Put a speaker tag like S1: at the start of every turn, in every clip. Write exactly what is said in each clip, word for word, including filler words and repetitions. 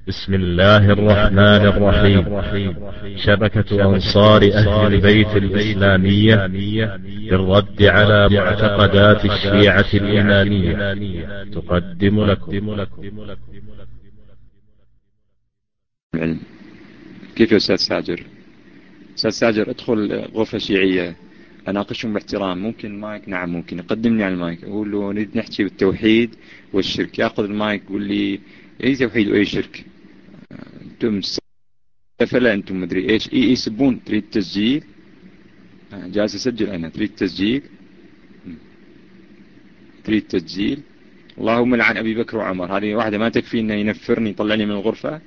S1: بسم الله الرحمن الرحيم. شبكة أنصار أهل البيت الإسلامية للرد على معتقدات الشيعة الإمامية تقدم لكم.
S2: كيف يا أستاذ ساجر؟ أستاذ ساجر ادخل غرفة شيعية أناقشهم باحترام. ممكن مايك؟ نعم ممكن. يقدمني على المايك أقول له نريد نحكي بالتوحيد والشرك، يأخذ المايك يقول لي أي توحيد وأي شرك؟ أنتم فلا أنتم مدري إيش إي يسبون. تريد تسجيل؟ جالس أسجل أنا. تريد تسجيل؟ تريد تسجيل؟ اللهم لعن أبي بكر وعمر. هذه واحدة ما تكفي إنه ينفرني يطلعني من الغرفة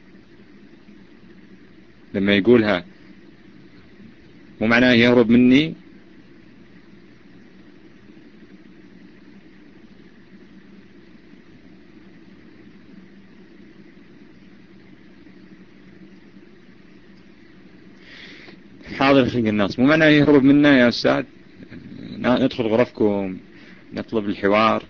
S2: لما يقولها؟ مو معناه يهرب مني. حاضر خلق الناس. مو معناه يهرب منا يا أستاذ. ندخل غرفكم نطلب الحوار،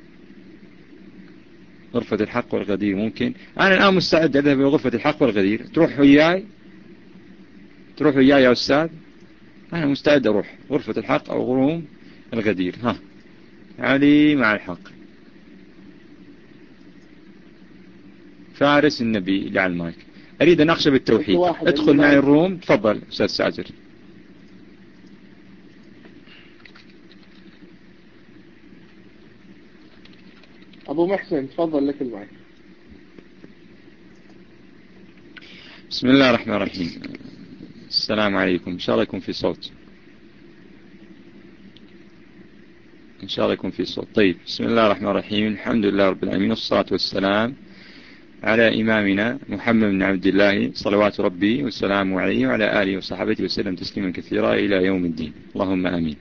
S2: غرفة الحق والغدير. ممكن أنا الآن مستعد أذهب إلى غرفة الحق والغدير. تروح وياي؟ تروح وياي يا أستاذ؟ أنا مستعد أروح غرفة الحق أو غروم الغدير. ها علي مع الحق. فارس النبي اللي على المايك. أريد أن أخشى بالتوحيد. ادخل معي الروم. تفضل أستاذ ساجر.
S3: أبو محسن تفضل لك المايك.
S2: بسم الله الرحمن الرحيم. السلام عليكم. إن شاء الله يكون في صوت. إن شاء الله يكون في صوت. طيب بسم الله الرحمن الرحيم. الحمد لله رب العالمين، والصلاة والسلام على إمامنا محمد بن عبد الله صلوات ربي والسلام عليه وعلى آله وصحبه وسلم تسليما كثيرا إلى يوم الدين. اللهم آمين.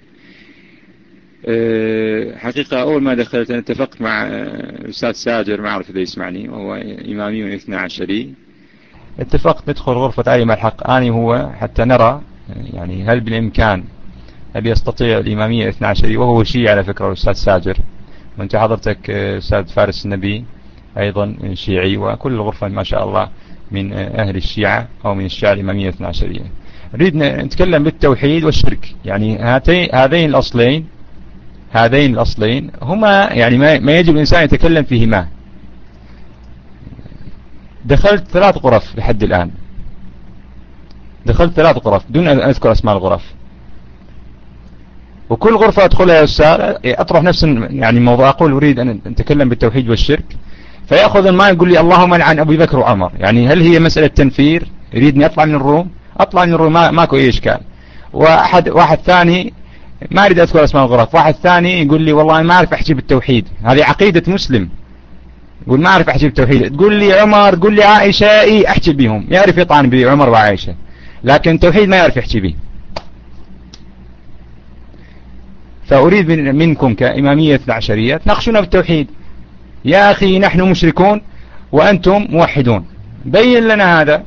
S2: أه حقيقة أول ما دخلت أنا اتفقت مع الأستاذ ساجر، ما أعرف إذا يسمعني، وهو إمامي من اثنى عشري. اتفقت ندخل غرفة علي مع الحق آني هو حتى نرى يعني هل بالإمكان، هل يستطيع الإمامية اثنى عشري، وهو شيعي على فكرة الأستاذ ساجر، وأنت حضرتك أستاذ فارس النبي أيضا شيعي، وكل الغرفة ما شاء الله من أهل الشيعة أو من الشيعة الإمامية اثنى عشرية. نريد نتكلم بالتوحيد والشرك. يعني هذين الأصلين هذين الأصلين هما يعني ما يجب الإنسان يتكلم فيهما. دخلت ثلاث غرف لحد الآن، دخلت ثلاث غرف دون أن أذكر أسماء الغرف، وكل غرفة أدخلها يا أستاذ أطرح نفس يعني موضوع، أقول أريد أن أتكلم بالتوحيد والشرك، فيأخذ الماء يقول لي اللهم لعن أبي بكر وعمر. يعني هل هي مسألة تنفير؟ يريدني أطلع من الروم؟ أطلع من الروم، ما ماكو أي إشكال. واحد واحد ثاني ما أريد أذكر أسماء الغرف، واحد ثاني يقول لي والله ما أعرف أحكي بالتوحيد. هذه عقيدة مسلم، يقول ما أعرف أحكي بالتوحيد. تقول لي عمر، تقول لي عائشة، إيه أحكي بهم، يعرف يطعن بعمر وعائشة، لكن التوحيد ما يعرف يحكي به. فأريد منكم كإمامية اثنى عشرية تناقشونا بالتوحيد. يا أخي نحن مشركون وأنتم موحدون، بين لنا هذا.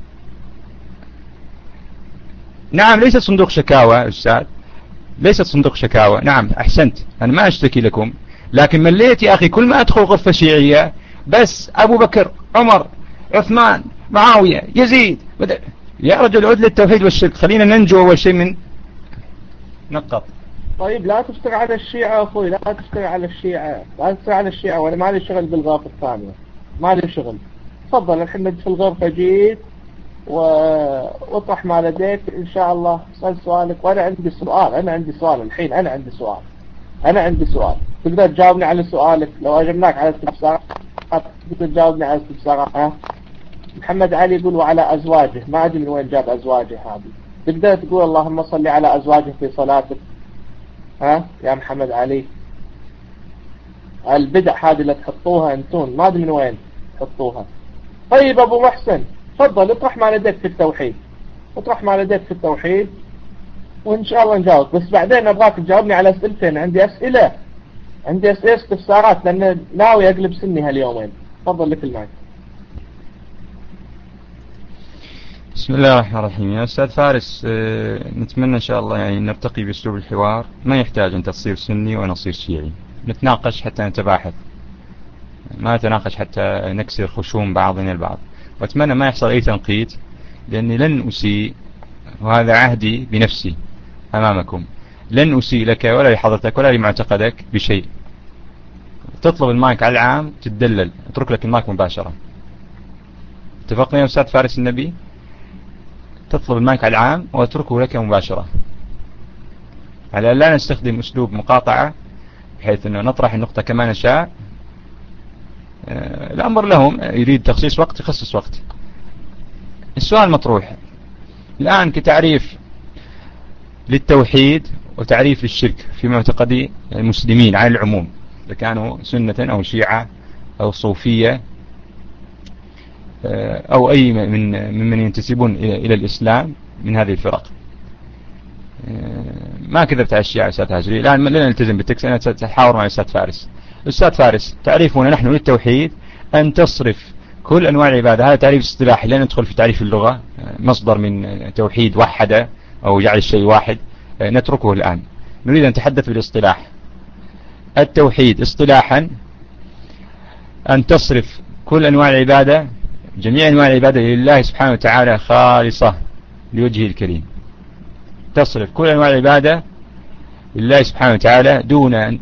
S2: نعم ليست صندوق شكاوى أستاذ، ليست صندوق شكاوى. نعم أحسنت، أنا ما أشتكي لكم، لكن مليت يا أخي كل ما أدخل غرفة شيعية بس أبو بكر، عمر، عثمان، معاوية، يزيد. يا رجل عد للتوحيد والشرك، خلينا ننجو أول شيء من نقط.
S3: طيب لا تفتر على الشيعة أخوي، لا تفتر على الشيعة، لا تفتر على الشيعة، وأنا ما لي شغل بالغرفة الثانية، ما لي شغل. تفضل الحين ندخل الغرفة جيد واطرح ما لديك إن شاء الله. اسأل سؤالك. وأنا عندي سؤال، أنا عندي سؤال الحين، أنا عندي سؤال أنا عندي سؤال تقدر تجاوبني على سؤالك لو أجبناك على الاستفسار؟ تقدر تجاوبني على الاستفسار؟ ها محمد علي يقول وعلى أزواجه، ما أدري من وين جاب أزواجه هذه. تقدر تقول اللهم صل على أزواجه في صلاتك؟ ها يا محمد علي، البدع هذه اللي تحطوها انتون ما ادري من وين تحطوها. طيب ابو محسن تفضل اطرح ما لديك في التوحيد، اطرح ما لديك في التوحيد وان شاء الله نجاوب. بس بعدين ابغاك تجاوبني على اسئلتين، عندي اسئله عندي اسئله استفسارات لان ناوي اقلب سني هاليومين. تفضل لك المايك.
S2: بسم الله الرحمن الرحيم. يا أستاذ فارس نتمنى إن شاء الله يعني نرتقي بأسلوب الحوار، ما يحتاج أنت تصير سني وأنا أصير شيعي، نتناقش حتى نتباحث، ما نتناقش حتى نكسر خشوم بعضنا البعض. وأتمنى ما يحصل أي تنقيد، لأني لن أسيء، وهذا عهدي بنفسي أمامكم، لن أسيء لك ولا لحضرتك ولا لمعتقدك بشيء. تطلب المايك على العام تتدلل، اترك لك المايك مباشرة. اتفقنا يا أستاذ فارس النبي؟ تطلب المايك على العام واتركه لك مباشرة، على لا نستخدم أسلوب مقاطعة بحيث أنه نطرح النقطة كما نشاء. الأمر لهم، يريد تخصيص وقت يخصص وقت. السؤال مطروح الآن كتعريف للتوحيد وتعريف للشرك في معتقد المسلمين على العموم، إذا كانوا سنة أو شيعة أو صوفية أو أي من ممن ينتسبون إلى الإسلام من هذه الفرق. ما كذبت على الشيعة أستاذ هاجري، الآن لن نلتزم بالتكس، أنا سأحاور مع الأستاذ فارس. أستاذ فارس، تعريفنا نحن للتوحيد أن تصرف كل أنواع العبادة، هذا تعريف اصطلاحي، لا ندخل في تعريف اللغة، مصدر من توحيد وحد أو جعل الشيء واحد، نتركه الآن. نريد أن نتحدث بالاصطلاح. التوحيد اصطلاحا أن تصرف كل أنواع العبادة، جميع أنواع العبادة لله سبحانه وتعالى خالصة لوجهه الكريم. تصرف كل أنواع العبادة لله سبحانه وتعالى دون أن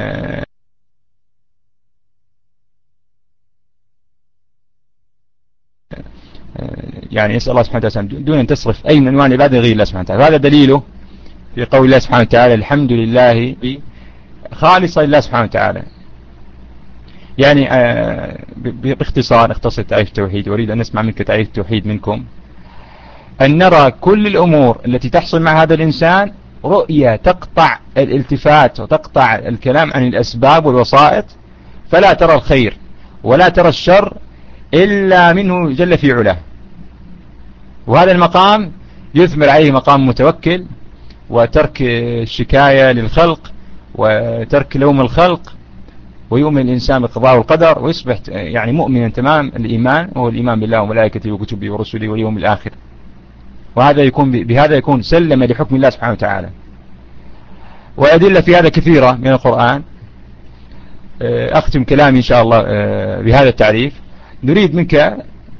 S2: يعني يسأل الله سبحانه وتعالى دون أن تصرف أي من أنواع العبادة غير الله سبحانه وتعالى. هذا دليله في قول الله سبحانه وتعالى الحمد لله خالصة لله سبحانه وتعالى. يعني باختصار اختصر تعريف التوحيد، وأريد أن نسمع منك تعريف التوحيد منكم. أن نرى كل الأمور التي تحصل مع هذا الإنسان رؤية تقطع الالتفات وتقطع الكلام عن الأسباب والوسائط، فلا ترى الخير ولا ترى الشر إلا منه جل في علاه. وهذا المقام يثمر عليه مقام متوكل، وترك الشكاية للخلق وترك لوم الخلق، ويؤمن الإنسان بالقضاء والقدر ويصبح يعني مؤمنا تمام الإيمان، وهو الإيمان بالله وملائكته وكتبه ورسله واليوم الآخر. وهذا يكون بهذا يكون سلم لحكم الله سبحانه وتعالى. وأدلة في هذا كثيرة من القرآن. أختم كلامي إن شاء الله بهذا التعريف. نريد منك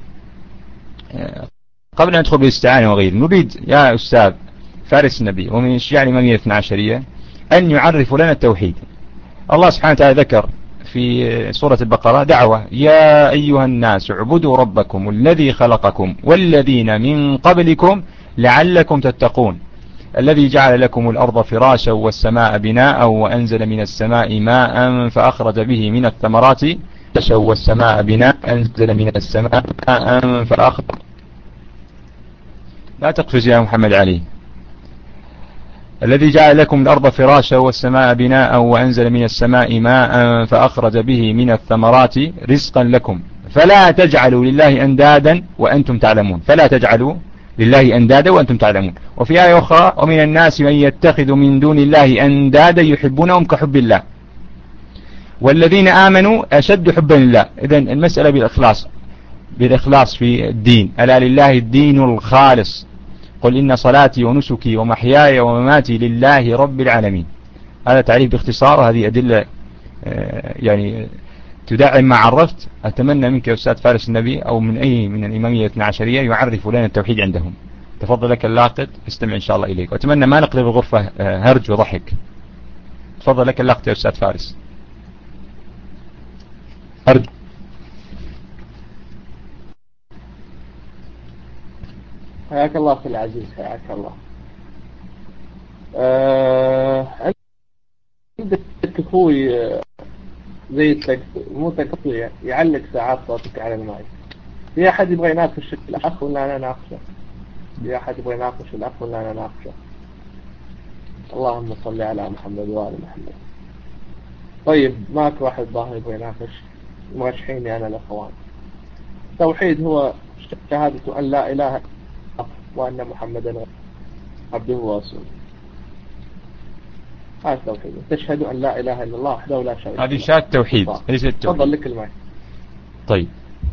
S2: قبل أن ندخل بالاستعانة وغيره، نريد يا أستاذ فارس النبي ومن الشيعة الإمامية الاثنى عشرية أن يعرف لنا التوحيد. الله سبحانه وتعالى ذكر في سورة البقرة دعوة يا أيها الناس اعبدوا ربكم الذي خلقكم والذين من قبلكم لعلكم تتقون الذي جعل لكم الأرض فراشا والسماء بناء وأنزل من السماء ماء فأخرج به من الثمرات والسماء بناء أنزل من السماء ماء فأخرج. لا تقفز يا محمد علي. الذي جعل لكم الأرض فراشا والسماء بناء وأنزل من السماء ماء فأخرج به من الثمرات رزقا لكم فلا تجعلوا لله أندادا وأنتم تعلمون. فلا تجعلوا لله أندادا وأنتم تعلمون. وفي آية أخرى ومن الناس من يتخذ من دون الله أندادا يحبونهم كحب الله والذين آمنوا أشد حبا لله. إذن المسألة بالإخلاص، بالإخلاص في الدين. ألا لله الدين الخالص قل إن صلاتي ونسكي ومحياي ومماتي لله رب العالمين. هذا تعريف باختصار، وهذه أدلة يعني تدعم ما عرفت. أتمنى منك يا أستاذ فارس النبي أو من أي من الإمامية الاثنى عشرية يعرف لنا التوحيد عندهم. تفضل لك اللاقط، استمع إن شاء الله إليك، وأتمنى ما نقلب الغرفة هرج وضحك. تفضل لك اللاقط يا أستاذ فارس. هرج.
S3: حياك الله أخي العزيز، حياك الله. أه... عندك أخوي زي التك... مو تقطيع يعلق ساعات صوتك على المايك. في أحد يبغى يناقش الأخ ولا أنا ناقشه؟ في أحد يبغى يناقش الأخ ولا أنا ناقشه؟ اللهم صل على محمد وآل محمد. طيب ماك واحد ظاهر يبغى يناقش، مرشحيني أنا الأخوان. التوحيد هو شهادة أن لا إله إلا الله وأن محمدا عبده ورسوله. هذا التوحيد، تشهد أن لا إله إلا الله وحده لا شريك له.
S2: هذه شهادة توحيد ليس التوحيد.
S3: تفضل لك الماء.
S2: طيب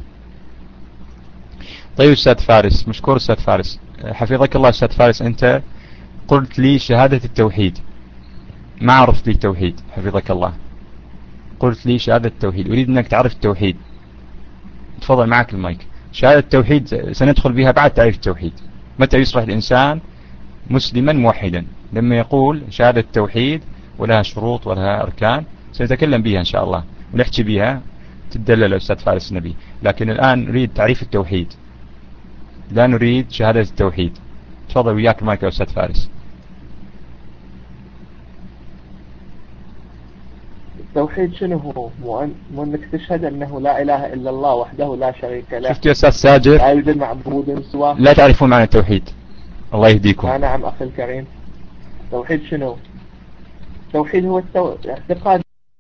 S2: طيب أستاذ فارس، مشكور أستاذ فارس، حفظك الله. أستاذ فارس أنت قلت لي شهادة التوحيد، ما عرفت لي التوحيد، حفظك الله. قلت لي شهادة التوحيد، أريد أنك تعرف التوحيد. تفضل معك المايك. شهادة التوحيد سندخل بها بعد تعريف التوحيد. متى يصبح الإنسان مسلما موحدا؟ لما يقول شهادة التوحيد ولها شروط ولها أركان، سنتكلم بها إن شاء الله ونحكي بها تدلل أستاذ فارس النبي. لكن الآن نريد تعريف التوحيد، لا نريد شهادة التوحيد. تفضل وياك المايك يا أستاذ فارس.
S3: التوحيد شنو هو؟ مو مو انك تشهد انه لا اله الا الله وحده لا شريك له.
S2: شفت يا أستاذ ساجر؟
S3: لا يوجد معبود سواه.
S2: لا تعرفون معنى التوحيد. الله يهديكم.
S3: آه نعم أخي الكريم. التوحيد شنو؟ التوحيد هو التو... اعتقاد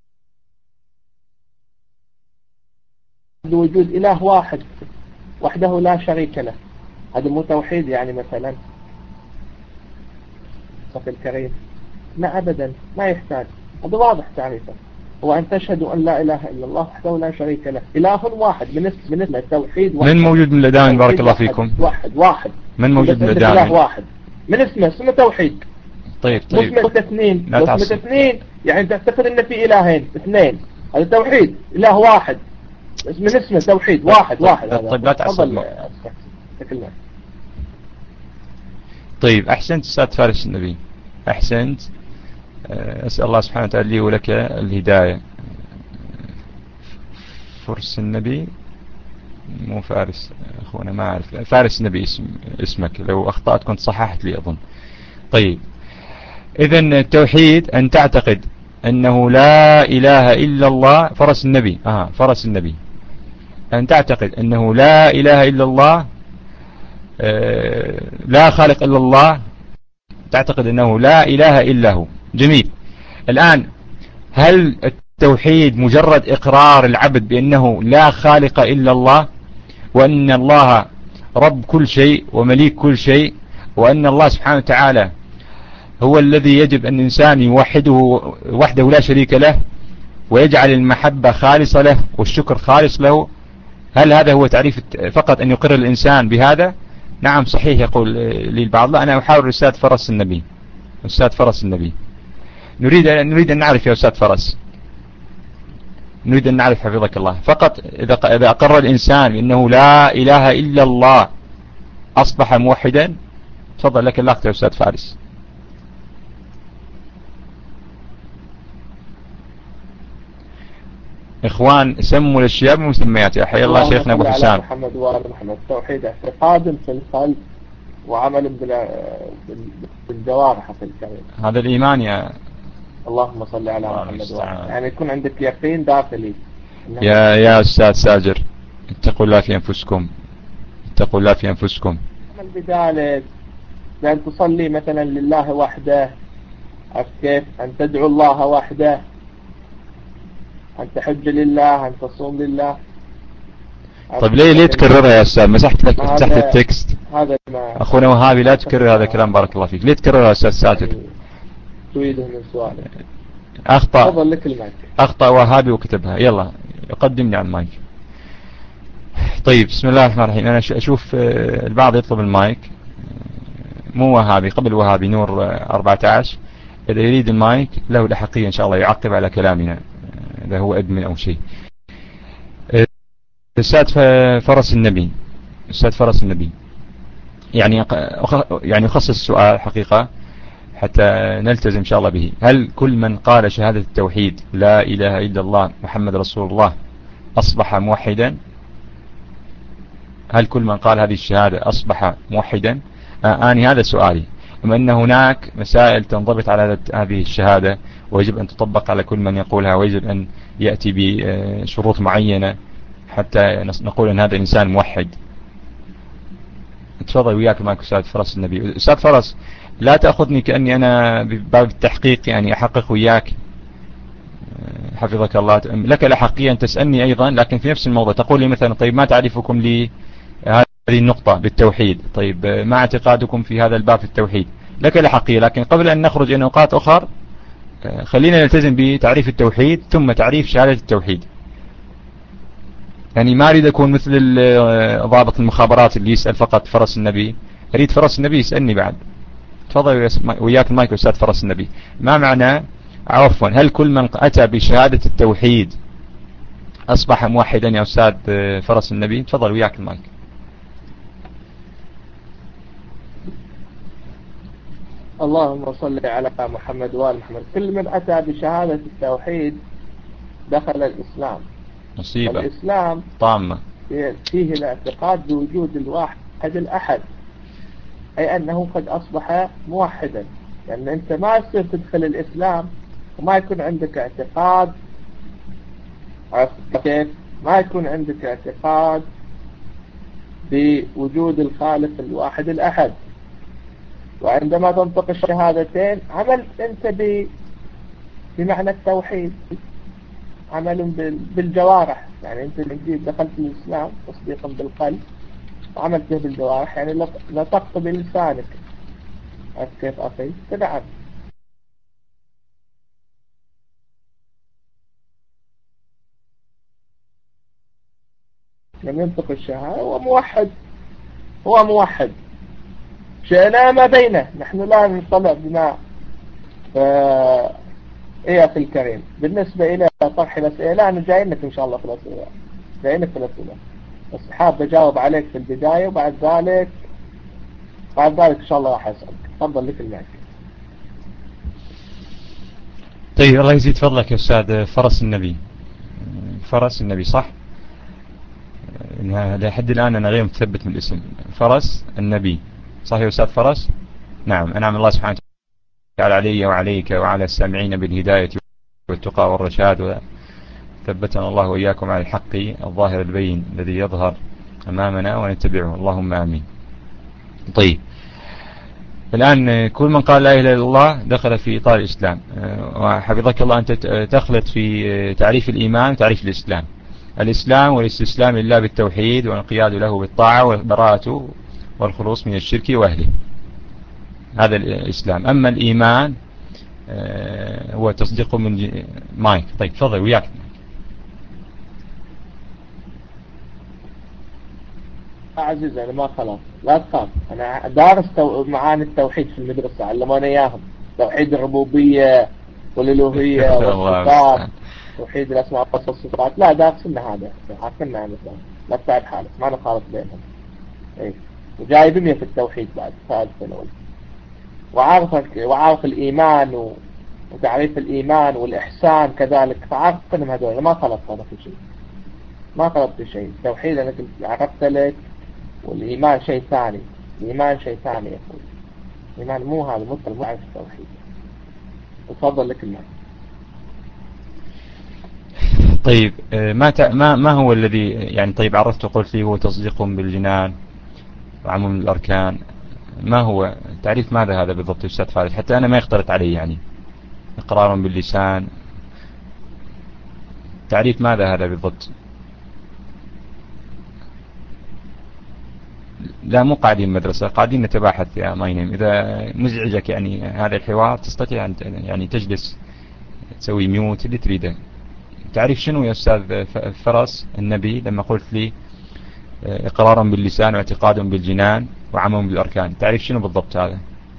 S3: وجود إله واحد وحده لا شريك له. هذا مو توحيد يعني مثلا أخي الكريم؟ لا أبدا، ما يحتاج. هذا واضح تعريفه، هو أن تشهد أن لا إله إلا الله وحده لا شريك له، إله واحد. من اسم من اسم التوحيد واحد.
S2: من موجود من الأدامي بارك الله فيكم؟
S3: واحد واحد.
S2: من موجود من الأدامي؟
S3: إله واحد من اسمه، اسمه توحيد.
S2: طيب طيب.
S3: اسمه اثنين، اسمه اثنين يعني تعتقد ان في الهين اثنين، هذا توحيد. اله واحد من اسمه توحيد واحد.
S2: طيب
S3: واحد.
S2: طيب, طيب لا تعصب. طيب أحسنت أستاذ فارس النبي، أحسنت. أسأل الله سبحانه وتعالى لي ولك الهداية. فرس النبي مو فارس أخونا، ما أعرف. فارس النبي اسم اسمك، لو أخطأت كنت صححت لي أظن. طيب إذن التوحيد أن تعتقد أنه لا إله إلا الله. فرس النبي آه فرس النبي أن تعتقد أنه لا إله إلا الله، آه لا خالق إلا الله، تعتقد أنه لا إله إلا هو. جميل. الآن هل التوحيد مجرد إقرار العبد بأنه لا خالق إلا الله، وأن الله رب كل شيء ومليك كل شيء، وأن الله سبحانه وتعالى هو الذي يجب أن الإنسان يوحده وحده لا شريك له، ويجعل المحبة خالصة له والشكر خالص له؟ هل هذا هو تعريف فقط أن يقر الإنسان بهذا؟ نعم صحيح يقول لي البعض. لا، أنا أحاول أستاذ فرس النبي. أستاذ فرس النبي نريد نريد أن نعرف يا أستاذ فرس، نريد أن نعرف حفظك الله. فقط إذا إذا أقر الإنسان بأنه لا إله إلا الله أصبح موحدا. تفضل لك اللقطة يا أستاذ فارس. إخوان سموا الأشياء بمسمياتها. حيا الله شيخنا أبو حسام.
S3: محمد وآل محمد. التوحيد اعتقاد في القلب وعمل بالجوارح في الكلام.
S2: هذا الإيمان يا
S3: اللهم صل على محمد وآل. يعني يكون عندك يقين داخلي.
S2: يا يا أستاذ ساجر، اتقوا الله في أنفسكم، اتقوا الله في أنفسكم.
S3: عمل بذلك بأن تصلي مثلا لله وحده، عرفت كيف؟ أن تدعو الله وحده، أن تحج لله، أن تصوم لله.
S2: طيب ليه ليه تكررها يا أستاذ؟ مسحت لك مسحت التكست.
S3: هذا ما
S2: أخونا وهابي لا تكرر هذا الكلام بارك الله فيك. ليه تكررها يا أستاذ ساجر؟
S3: تريده من سؤالك.
S2: أخطأ.
S3: تفضل لك المايك.
S2: أخطأ وهابي وكتبها. يلا قدمني على المايك. طيب بسم الله الرحمن الرحيم. أنا أشوف البعض يطلب المايك، مو وهابي، قبل وهابي نور أربعة عشر. إذا يريد المايك له الأحقية إن شاء الله يعقب على كلامنا إذا هو أدمن أو شيء. أستاذ فرس النبي، أستاذ فرس النبي يعني يعني يخصص السؤال حقيقة حتى نلتزم إن شاء الله به. هل كل من قال شهادة التوحيد لا إله إلا الله محمد رسول الله أصبح موحدا؟ هل كل من قال هذه الشهادة أصبح موحدا؟ آني هذا سؤالي. أما أن هناك مسائل تنضبط على هذه الشهادة ويجب أن تطبق على كل من يقولها، ويجب أن يأتي بشروط معينة حتى نقول أن هذا إنسان موحد. تفضل وياك معك أستاذ فرس النبي. أستاذ فرس لا تأخذني كأني أنا بباب التحقيق يعني أحقق وياك، حفظك الله. لك الأحقية أن تسألني أيضا لكن في نفس الموضوع. تقول لي مثلا طيب ما تعرفكم لي هذه النقطة بالتوحيد، طيب ما اعتقادكم في هذا الباب في التوحيد؟ لك الأحقية. لكن قبل أن نخرج إلى نقاط أخرى خلينا نلتزم بتعريف التوحيد ثم تعريف شهادة التوحيد. يعني ما أريد أكون مثل ضابط المخابرات اللي يسأل فقط فرس النبي، أريد فرس النبي يسألني بعد. تفضل وياك المايك أستاذ فرس النبي. ما معنى عفوا هل كل من أتى بشهادة التوحيد أصبح موحدا يا أستاذ فرس النبي؟ تفضل وياك المايك.
S3: اللهم صل على محمد وآل محمد. كل من أتى بشهادة التوحيد دخل الإسلام.
S2: مصيبة
S3: الإسلام
S2: طامة
S3: فيه الاعتقاد بوجود الواحد الأحد، أي أنه قد أصبح موحدا. لأن يعني أنت ما يصير تدخل الإسلام وما يكون عندك اعتقاد، كيف ما يكون عندك اعتقاد بوجود الخالق الواحد الأحد. وعندما تنطق الشهادتين عملت أنت ب... بمعنى التوحيد، عمل بالجوارح. يعني أنت جديد دخلت الإسلام تصديقا بالقلب وعملته بالجوارح، يعني نطقت بلسانك. كيف أخي؟ نعم. لم ينطق الشهادة هو موحد، هو موحد. شئنا ما بينه، نحن لا نطلع بما ايه أخي الكريم. بالنسبة إلى طرح الأسئلة، لا أنا جايينك إن شاء الله في الأسئلة، جايينك في الأسئلة، بس حاب أجاوب عليك في البداية، وبعد ذلك بعد ذلك إن شاء الله راح أسألك. تفضل لك المعك.
S2: طيب الله يزيد فضلك يا أستاذ. فرس النبي، فرس النبي صح؟ لحد الآن أنا غير متثبت من الاسم. فرس النبي صح يا أستاذ فرس؟ نعم. أنعم الله سبحانه وتعالى علي وعليك وعلى السامعين بالهداية والتقى والرشاد، وثبتنا الله وإياكم على الحق الظاهر البين الذي يظهر أمامنا ونتبعه، اللهم آمين. طيب الآن كل من قال لا إله إلا الله دخل في إطار الإسلام. وحفظك الله أنت تخلط في تعريف الإيمان وتعريف الإسلام. الإسلام والاستسلام لله بالتوحيد والانقياد له بالطاعة والبراءة والخلوص من الشرك وأهله، هذا الإسلام. أما الإيمان هو تصديق من مايك. طيب تفضل وياك.
S3: عزيز أنا ما خلاص لا تخاف، أنا دارس تو... معاني التوحيد في المدرسة، علمونا إياهم. توحيد الربوبية والألوهية والصفات، توحيد الأسماء والصفات، لا دارسنا هذا، عارفنا عن الإسلام. لا تتعب حالك، ما نخالط بينهم. إيه وجاي بمية في التوحيد بعد ثالث الأول، وعارفك وعارف الإيمان و... وتعريف الإيمان والإحسان كذلك، فعارفنهم هذول. ما خلطت هذا في شيء، ما خلطت شيء. التوحيد أنا كنت عرفت لك، والإيمان شيء ثاني. الإيمان شيء ثاني يا أخوي. الإيمان مو هذا، مو مو عارف التوحيد. تفضل لك المعنى.
S2: طيب ما ما ما هو الذي يعني طيب عرفت وقلت لي هو تصديق بالجنان وعموم الأركان. ما هو تعريف ماذا هذا بالضبط أستاذ خالد؟ حتى أنا ما يختلط علي. يعني إقرار باللسان، تعريف ماذا هذا بالضبط؟ لا مو قاعدين مدرسة، قاعدين نتباحث يا ماينم. إذا مزعجك يعني هذا الحوار تستطيع أن يعني تجلس تسوي ميوت اللي تريده. تعريف شنو يا أستاذ فرس النبي لما قلت لي إقرارا باللسان واعتقاد بالجنان وعمل بالأركان؟ تعريف شنو بالضبط هذا؟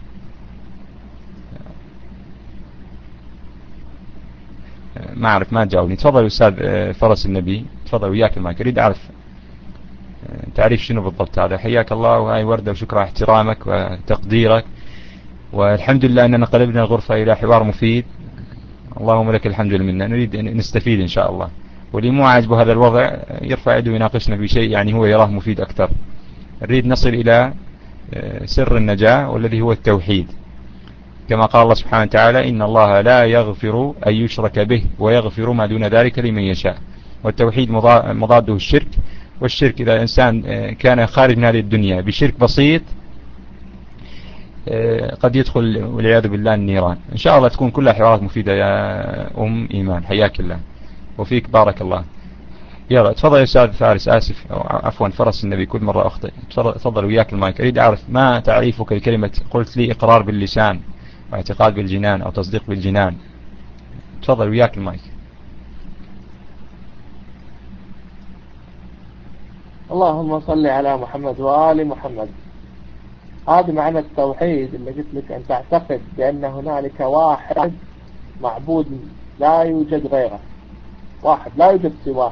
S2: ما أعرف، ما تجاوبني. تفضل أستاذ فرس النبي، تفضل وياك المايك. أريد أعرف تعريف شنو بالضبط هذا. حياك الله وهاي وردة، وشكرا احترامك وتقديرك، والحمد لله أننا قلبنا الغرفة إلى حوار مفيد. اللهم لك الحمد لله. نريد أن نستفيد إن شاء الله، واللي مو عاجبه هذا الوضع يرفع يده ويناقشنا بشيء يعني هو يراه مفيد أكثر. نريد نصل إلى سر النجاة والذي هو التوحيد، كما قال الله سبحانه وتعالى: إن الله لا يغفر أن يشرك به ويغفر ما دون ذلك لمن يشاء. والتوحيد مضاده الشرك، والشرك إذا الإنسان كان خارج من هذه الدنيا بشرك بسيط قد يدخل والعياذ بالله النيران. إن شاء الله تكون كلها حوارات مفيدة يا أم إيمان. حياك الله وفيك بارك الله. يلا تفضل يا أستاذ فارس. آسف عفوا فرس النبي، كل مرة أخطئ. تفضل وياك المايك. أريد أعرف ما تعريفك لكلمة قلت لي إقرار باللسان واعتقاد بالجنان أو تصديق بالجنان. تفضل وياك المايك.
S3: اللهم صل على محمد وآل محمد. هذا معنى التوحيد اللي قلت لك، أن تعتقد بأن هنالك واحد معبود لا يوجد غيره، واحد لا يوجد سواه،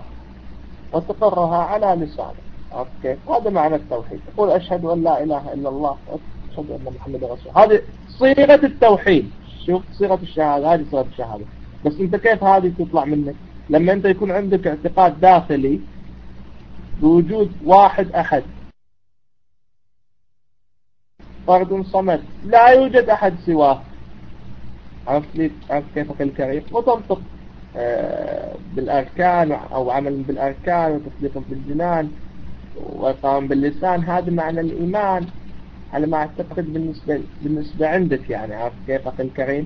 S3: وتقرها على لسانك. أوكي، هذا معنى التوحيد. تقول أشهد أن لا إله إلا الله، أشهد أن محمد رسول. هذه صيغة التوحيد. شوف صيغة الشهادة، هذه صيغة الشهادة. بس أنت كيف هذه تطلع منك؟ لما أنت يكون عندك اعتقاد داخلي بوجود واحد أحد فرد صمد لا يوجد أحد سواه. عرفت لي عرفت كيف الكريم؟ وتنطق آه بالأركان أو عمل بالأركان وتصديق بالجنان وإقام باللسان. هذا معنى الإيمان على ما أعتقد بالنسبة بالنسبة عندك يعني. عرفت كيف أخي الكريم؟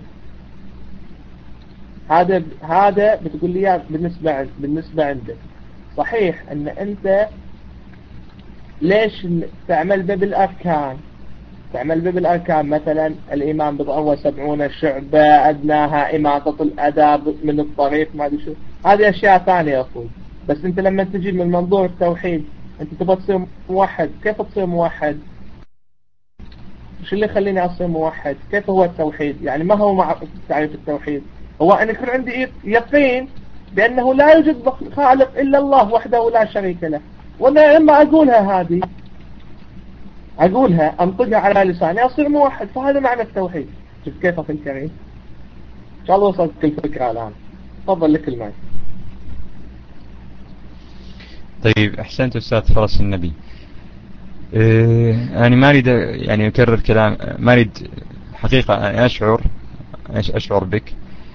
S3: هذا هذا بتقول لي بالنسبة بالنسبة عندك صحيح أن أنت ليش تعمل به بالأركان؟ تعمل به بالأركان مثلا الإيمان بضع سبعون شعبة أدناها إماطة الأذى من الطريق ما أدري شو. هذه أشياء ثانية يا أخوي. بس أنت لما تجي من منظور التوحيد أنت تبغى تصير موحد. كيف تصير موحد؟ مش اللي يخليني أصير موحد؟ كيف هو التوحيد؟ يعني ما هو مع تعريف التوحيد؟ هو أن يكون عندي يقين بأنه لا يوجد خالق إلا الله وحده لا شريك له. وأنا لما أقولها هذه أقولها أنطقها على لساني أصير موحد. فهذا معنى التوحيد. شوف كيف في الكريم. إن شاء الله وصلت الفكرة الآن. تفضل لك الماء.
S2: طيب أحسنت أستاذ فرس النبي. أه أنا ما أريد يعني أكرر كلام، ما أريد حقيقة أنا أشعر أشعر بك.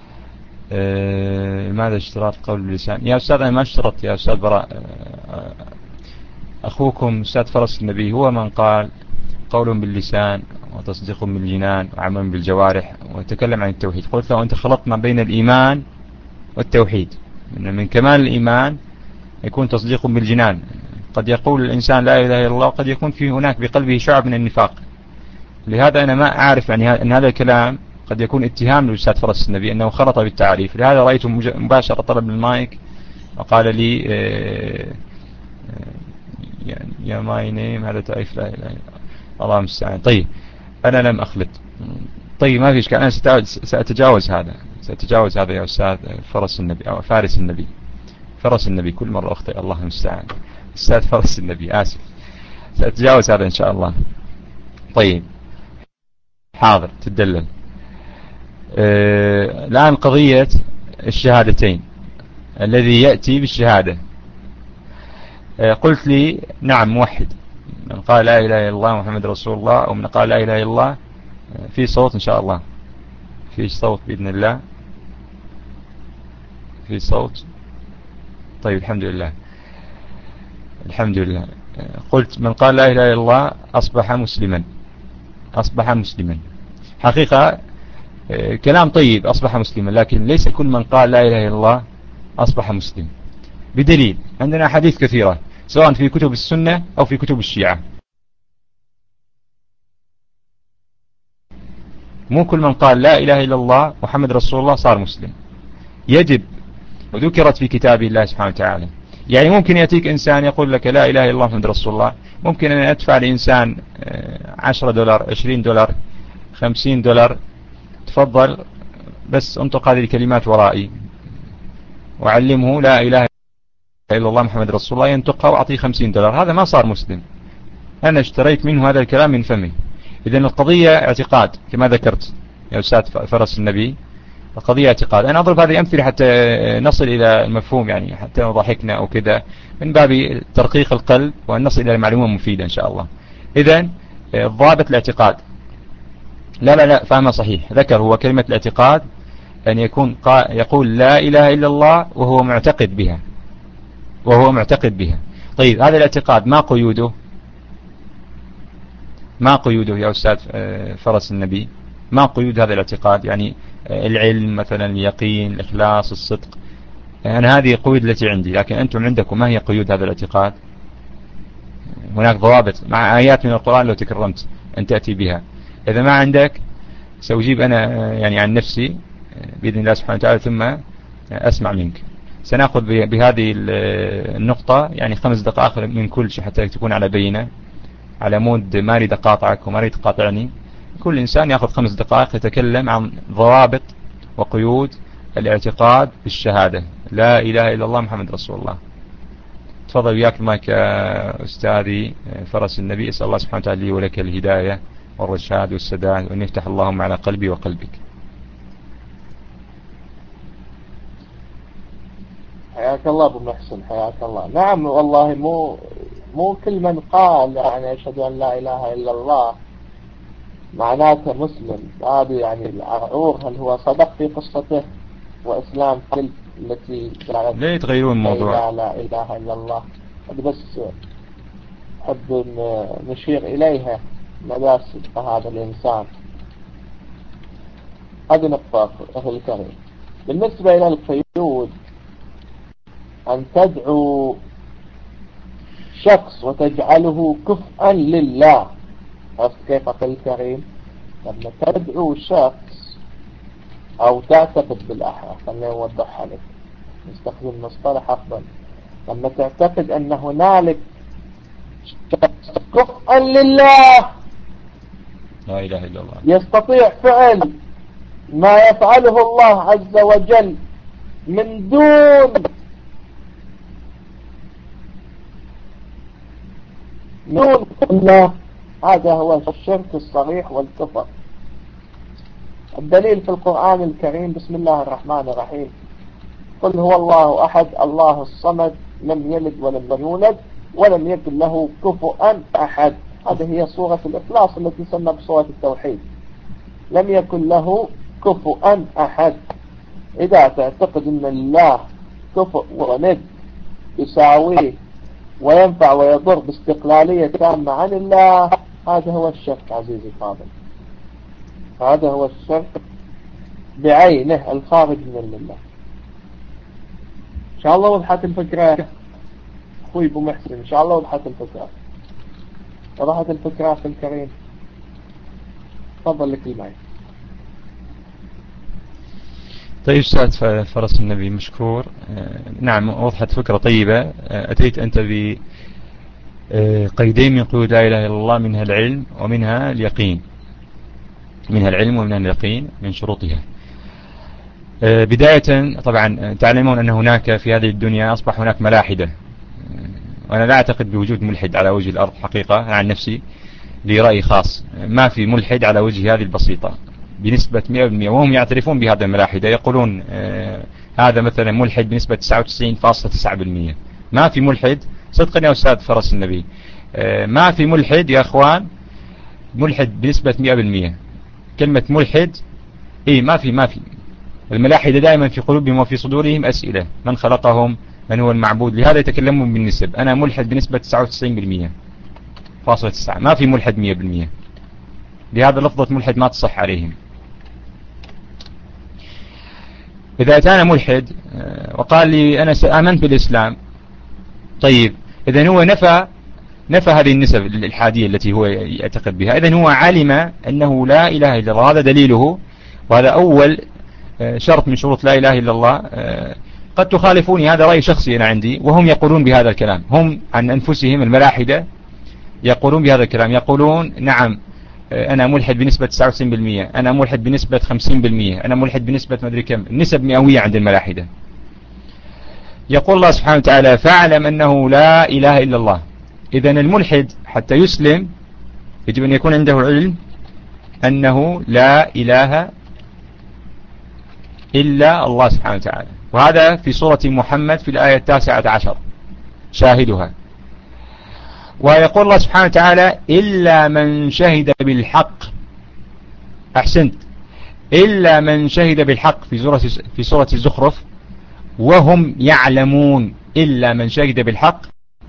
S2: أه لماذا اشتراط قول اللسان؟ يا أستاذ أنا ما اشترطت يا أستاذ براء. أه أخوكم أستاذ فرس النبي هو من قال قول باللسان وتصديق بالجنان وعمل بالجوارح وتكلم عن التوحيد. قلت له أنت خلطت ما بين الإيمان والتوحيد. من كمال الإيمان يكون تصديق بالجنان. قد يقول الإنسان لا إله إلا الله وقد يكون في هناك بقلبه شعب من النفاق. لهذا أنا ما أعرف يعني أن هذا الكلام قد يكون اتهام للأستاذ فرس النبي أنه خلط بالتعريف. لهذا رأيته مباشرة طلب المايك وقال لي يعني يا ماي نيم هذا تعريف لا إله إلا الله المستعان. طيب أنا لم أخلط. طيب ما فيش كان. أنا سأتجاوز هذا سأتجاوز هذا يا أستاذ فرس النبي أو فارس النبي فرس النبي. كل مرة أخطئ الله المستعان. أستاذ فرس النبي آسف. سأتجاوز هذا إن شاء الله. طيب حاضر تدلل. أه الآن قضية الشهادتين الذي يأتي بالشهادة. أه قلت لي نعم موحد من قال لا إله إلا الله محمد رسول الله أو من قال لا إله إلا الله. في صوت إن شاء الله. في صوت بإذن الله. في صوت. طيب الحمد لله الحمد لله. قلت من قال لا إله إلا الله أصبح مسلما. أصبح مسلما حقيقة كلام طيب أصبح مسلما. لكن ليس كل من قال لا إله إلا الله أصبح مسلم. بدليل عندنا حديث كثيرة سواء في كتب السنة أو في كتب الشيعة. مو كل من قال لا إله إلا الله محمد رسول الله صار مسلم. يجب وذكرت في كتاب الله سبحانه وتعالى. يعني ممكن يأتيك إنسان يقول لك لا إله إلا الله محمد رسول الله. ممكن أن أدفع لإنسان عشرة دولار عشرين دولار خمسين دولار تفضل بس انطق هذه الكلمات ورائي وعلمه لا إله إلا الله محمد رسول الله ينطقها وأعطيه خمسين دولار. هذا ما صار مسلم. أنا اشتريت منه هذا الكلام من فمي. إذن القضية اعتقاد كما ذكرت يا أستاذ فرس النبي. القضية اعتقاد. أنا أضرب هذه أمثلة حتى نصل إلى المفهوم يعني حتى ضحكنا أو كذا من باب ترقيق القلب وأن نصل إلى معلومة مفيدة إن شاء الله. إذن الضابط الاعتقاد. لا لا لا فهمها صحيح. ذكر هو كلمة الاعتقاد أن يكون يقول لا إله إلا الله وهو معتقد بها وهو معتقد بها. طيب هذا الاعتقاد ما قيوده؟ ما قيوده يا أستاذ فرس النبي؟ ما قيود هذا الاعتقاد؟ يعني العلم مثلا اليقين الإخلاص الصدق. أنا هذه قيود التي عندي. لكن أنتم عندكم ما هي قيود هذا الاعتقاد؟ هناك ضوابط مع آيات من القرآن لو تكرمت أن تأتي بها. إذا ما عندك سأجيب أنا يعني عن نفسي بإذن الله سبحانه وتعالى ثم أسمع منك. سنأخذ بهذه النقطة يعني خمس دقائق من كل شيء حتى تكون على بينة على مود ما أريد أقاطعك وما أريد تقاطعني. كل إنسان يأخذ خمس دقائق يتكلم عن ضوابط وقيود الاعتقاد بالشهادة لا إله إلا الله محمد رسول الله. تفضل وياك المايك يا أستاذي فرس النبي. أسأل الله سبحانه وتعالى لي ولك الهداية والرشاد والسداد، وأن يفتح اللهم على قلبي وقلبك.
S3: حياك الله أبو محسن، حياك الله. نعم والله، مو مو كل من قال يعني أشهد أن لا إله إلا الله معناته مسلم. هذه يعني العرعور هل هو صدق في قصته وإسلام تلك التي
S2: لا يتغيرون الموضوع.
S3: لا لا إله إلا الله. هذا بس نحب نشير إليها مداسة هذا الإنسان. هذه نقطة أخي الكريم. بالنسبة إلى القيود، أن تدعو شخص وتجعله كفءا لله، عرفت كيف أخي الكريم؟ لما تدعو شخص أو تعتقد بالأحرى، خلينا نوضحها لك، نستخدم مصطلح أفضل. لما تعتقد أن هنالك شخص كفءا لله
S2: لا إله إلا الله
S3: يستطيع فعل ما يفعله الله عز وجل من دون دون الله، هذا هو الشرك الصريح والكفر. الدليل في القرآن الكريم: بسم الله الرحمن الرحيم، قل هو الله أحد الله الصمد لم يلد ولم يولد ولم يكن له كفؤا أحد. هذه هي سورة الإخلاص التي تسمى بسورة التوحيد. لم يكن له كفؤا أحد. إذا تعتقد أن الله كفؤ وند يساويه وينفع ويضر باستقلالية تامة عن الله، هذا هو الشرك عزيزي الفاضل. هذا هو الشرك بعينه الخارج من الله. إن شاء الله وضحت الفكرة أخوي أبو محسن، إن شاء الله وضحت الفكرة. وضحت الفكرة في الكريم. تفضل لك الماء.
S2: طيب أستاذ فرس النبي مشكور. نعم وضحت فكرة طيبة. أتيت أنت بقيدين من قيود لا إله إلا الله، منها العلم ومنها اليقين. منها العلم ومنها اليقين من شروطها. بداية طبعا تعلمون أن هناك في هذه الدنيا أصبح هناك ملاحدة، وأنا لا أعتقد بوجود ملحد على وجه الأرض حقيقة. عن نفسي لي رأي خاص، ما في ملحد على وجه هذه البسيطة بنسبة مئة بالمئة، وهم يعترفون بهذا الملاحدة. يقولون آه هذا مثلا ملحد بنسبة تسعة وتسعين فاصلة تسعة بالمئة. ما في ملحد صدقا يا أستاذ فرس النبي، آه ما في ملحد يا أخوان ملحد بنسبة مئة بالمئة. كلمة ملحد إيه ما في ما في الملاحدة دائما في قلوبهم وفي صدورهم أسئلة: من خلقهم؟ من هو المعبود؟ لهذا يتكلمون بالنسب. أنا ملحد بنسبة تسعة وتسعين بالمئة فاصلة تسعة. ما في ملحد مئة بالمئة. لهذا لفظة ملحد ما تصح عليهم. إذا أتانا ملحد وقال لي أنا آمنت بالإسلام، طيب إذن هو نفى نفى هذه النسب الإلحادية التي هو يعتقد بها. إذن هو علم أنه لا إله إلا الله. هذا دليله، وهذا أول شرط من شروط لا إله إلا الله. قد تخالفوني، هذا رأي شخصي أنا عندي، وهم يقولون بهذا الكلام. هم عن أنفسهم الملاحدة يقولون بهذا الكلام. يقولون نعم أنا ملحد بنسبة تسعة وتسعين بالمئة، أنا ملحد بنسبة خمسين بالمئة، أنا ملحد بنسبة ما أدري كم. النسب مئوية عند الملاحدة. يقول الله سبحانه وتعالى: فاعلم أنه لا إله إلا الله. إذن الملحد حتى يسلم يجب أن يكون عنده علم أنه لا إله إلا الله سبحانه وتعالى. وهذا في سورة محمد في الآية التاسعة عشر شاهدها. ويقول الله سبحانه وتعالى: إلا من شهد بالحق. أحسنت، إلا من شهد بالحق في سورة في سورة الزخرف، وهم يعلمون. إلا من شهد بالحق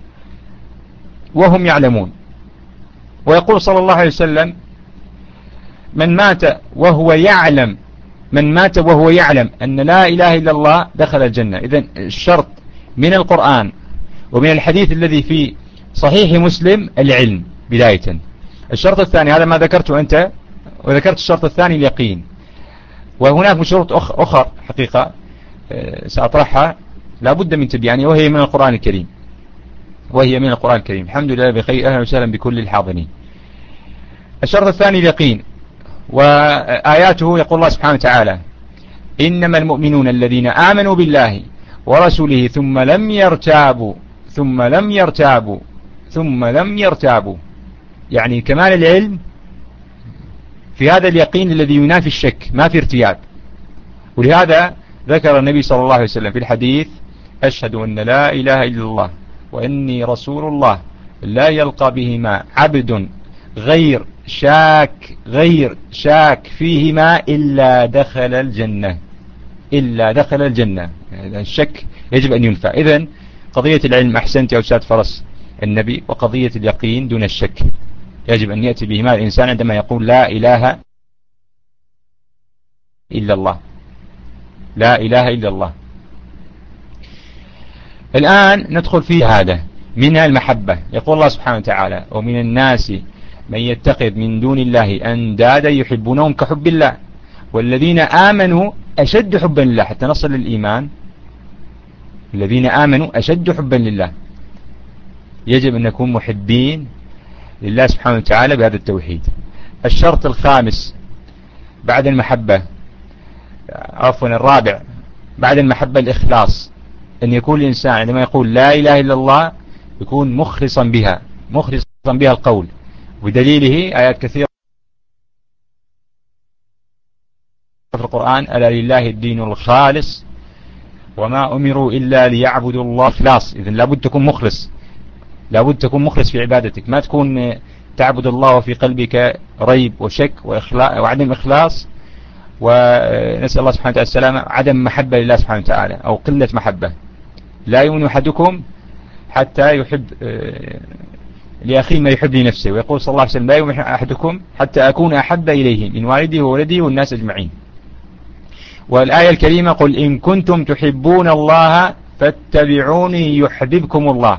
S2: وهم يعلمون. ويقول صلى الله عليه وسلم: من مات وهو يعلم من مات وهو يعلم أن لا إله إلا الله دخل الجنة. إذن الشرط من القرآن ومن الحديث الذي في صحيح مسلم العلم بداية. الشرط الثاني هذا ما ذكرته أنت، وذكرت الشرط الثاني اليقين. وهناك شروط أخرى حقيقة سأطرحها لا بد من تبيانها، وهي من القرآن الكريم وهي من القرآن الكريم. الحمد لله بخير، أهلا وسهلا بكل الحاضرين. الشرط الثاني اليقين، وآياته يقول الله سبحانه وتعالى: إنما المؤمنون الذين آمنوا بالله ورسوله ثم لم يرتابوا ثم لم يرتابوا ثم لم يرتابوا. يعني كمال العلم في هذا اليقين الذي ينافي الشك، ما في ارتياب. ولهذا ذكر النبي صلى الله عليه وسلم في الحديث: أشهد أن لا إله إلا الله وإني رسول الله لا يلقى بهما عبد غير شاك غير شاك فيهما إلا دخل الجنة إلا دخل الجنة. الشك يجب أن ينفع. إذن قضية العلم، أحسنت يا أستاذ فرس النبي، وقضية اليقين دون الشك يجب أن يأتي بهما الإنسان عندما يقول لا إله إلا الله، لا إله إلا الله. الآن ندخل في هذا منها المحبة. يقول الله سبحانه وتعالى: ومن الناس من يتخذ من دون الله أندادا يحبونهم كحب الله والذين آمنوا أشد حبا لله، حتى نصل للإيمان. الذين آمنوا أشد حبا لله. يجب أن نكون محبين لله سبحانه وتعالى بهذا التوحيد. الشرط الخامس بعد المحبة، عفوا الرابع بعد المحبة، الإخلاص. أن يكون الإنسان عندما يقول لا إله إلا الله يكون مخلصا بها، مخلصا بها القول. ودليله آيات كثيرة في القرآن: ألا لله الدين الخالص وما أمروا إلا ليعبدوا الله إخلاص. إذن لابد تكون مخلص، لابد تكون مخلص في عبادتك، ما تكون تعبد الله وفي قلبك ريب وشك وعدم إخلاص، ونسأل الله سبحانه وتعالى السلامة، عدم محبة لله سبحانه وتعالى أو قلة محبة. لا يؤمن أحدكم حتى يحب لأخيه ما يحب لنفسه، ويقول صلى الله عليه وسلم: لا يؤمن أحدكم حتى أكون أحب إليه من والده وولده والناس أجمعين. والآية الكريمة: قل إن كنتم تحبون الله فاتبعوني يحببكم الله.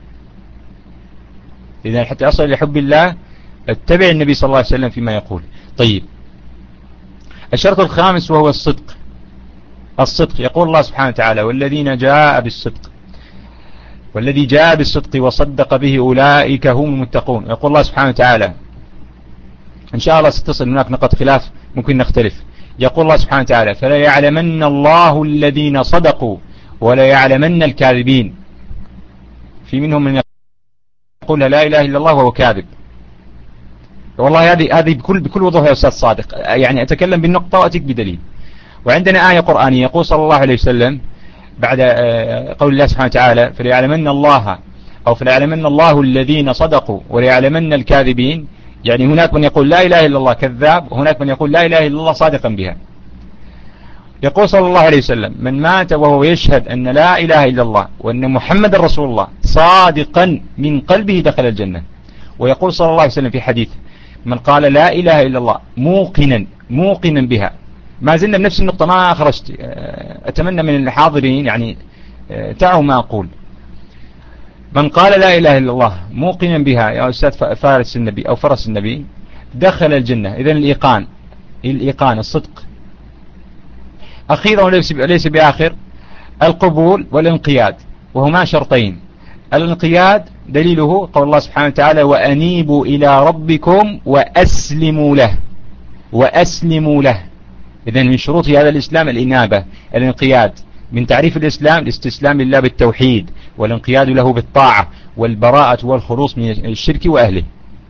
S2: إذن حتى أصل لحب الله اتبع النبي صلى الله عليه وسلم فيما يقول. طيب، الشرط الخامس وهو الصدق. الصدق، يقول الله سبحانه وتعالى: والذين جاء بالصدق والذي جاء بالصدق وصدق به أولئك هم المتقون. يقول الله سبحانه وتعالى، إن شاء الله ستصل هناك نقط خلاف ممكن نختلف. يقول الله سبحانه وتعالى: فلا يعلمن الله الذين صدقوا ولا يعلمن الكاذبين. في منهم من يقول لا إله إلا الله وهو كاذب. والله هذه هذه بكل بكل وضوح يا أستاذ صادق، يعني أتكلم بالنقطة وأتيك بدليل. وعندنا آية قرآنية يقول صلى الله عليه وسلم بعد قول الله سبحانه وتعالى: فليعلمن الله أو فليعلمن الله الذين صدقوا وليعلمن الكاذبين. يعني هناك من يقول لا إله إلا الله كذاب، وهناك من يقول لا إله إلا الله صادقا بها. يقول صلى الله عليه وسلم: من مات وهو يشهد أن لا إله إلا الله وأن محمد رسول الله صادقا من قلبه دخل الجنة. ويقول صلى الله عليه وسلم في حديث: من قال لا إله إلا الله موقنا موقنا بها. ما زلنا بنفس النقطة، ما خرجت. أتمنى من الحاضرين يعني تعوا ما أقول. من قال لا إله إلا الله موقنا بها يا أستاذ فارس النبي أو فرس النبي دخل الجنة. إذن الإيقان، الإيقان الصدق. أخيرا وليس بآخر، القبول والانقياد، وهما شرطين. الانقياد دليله قول الله سبحانه وتعالى: وأنيبوا إلى ربكم وأسلموا له، وأسلموا له. إذن من شروط هذا الإسلام الإنابة، الانقياد. من تعريف الإسلام الاستسلام لله بالتوحيد، والانقياد له بالطاعة، والبراءة والخلوص من الشرك وأهله.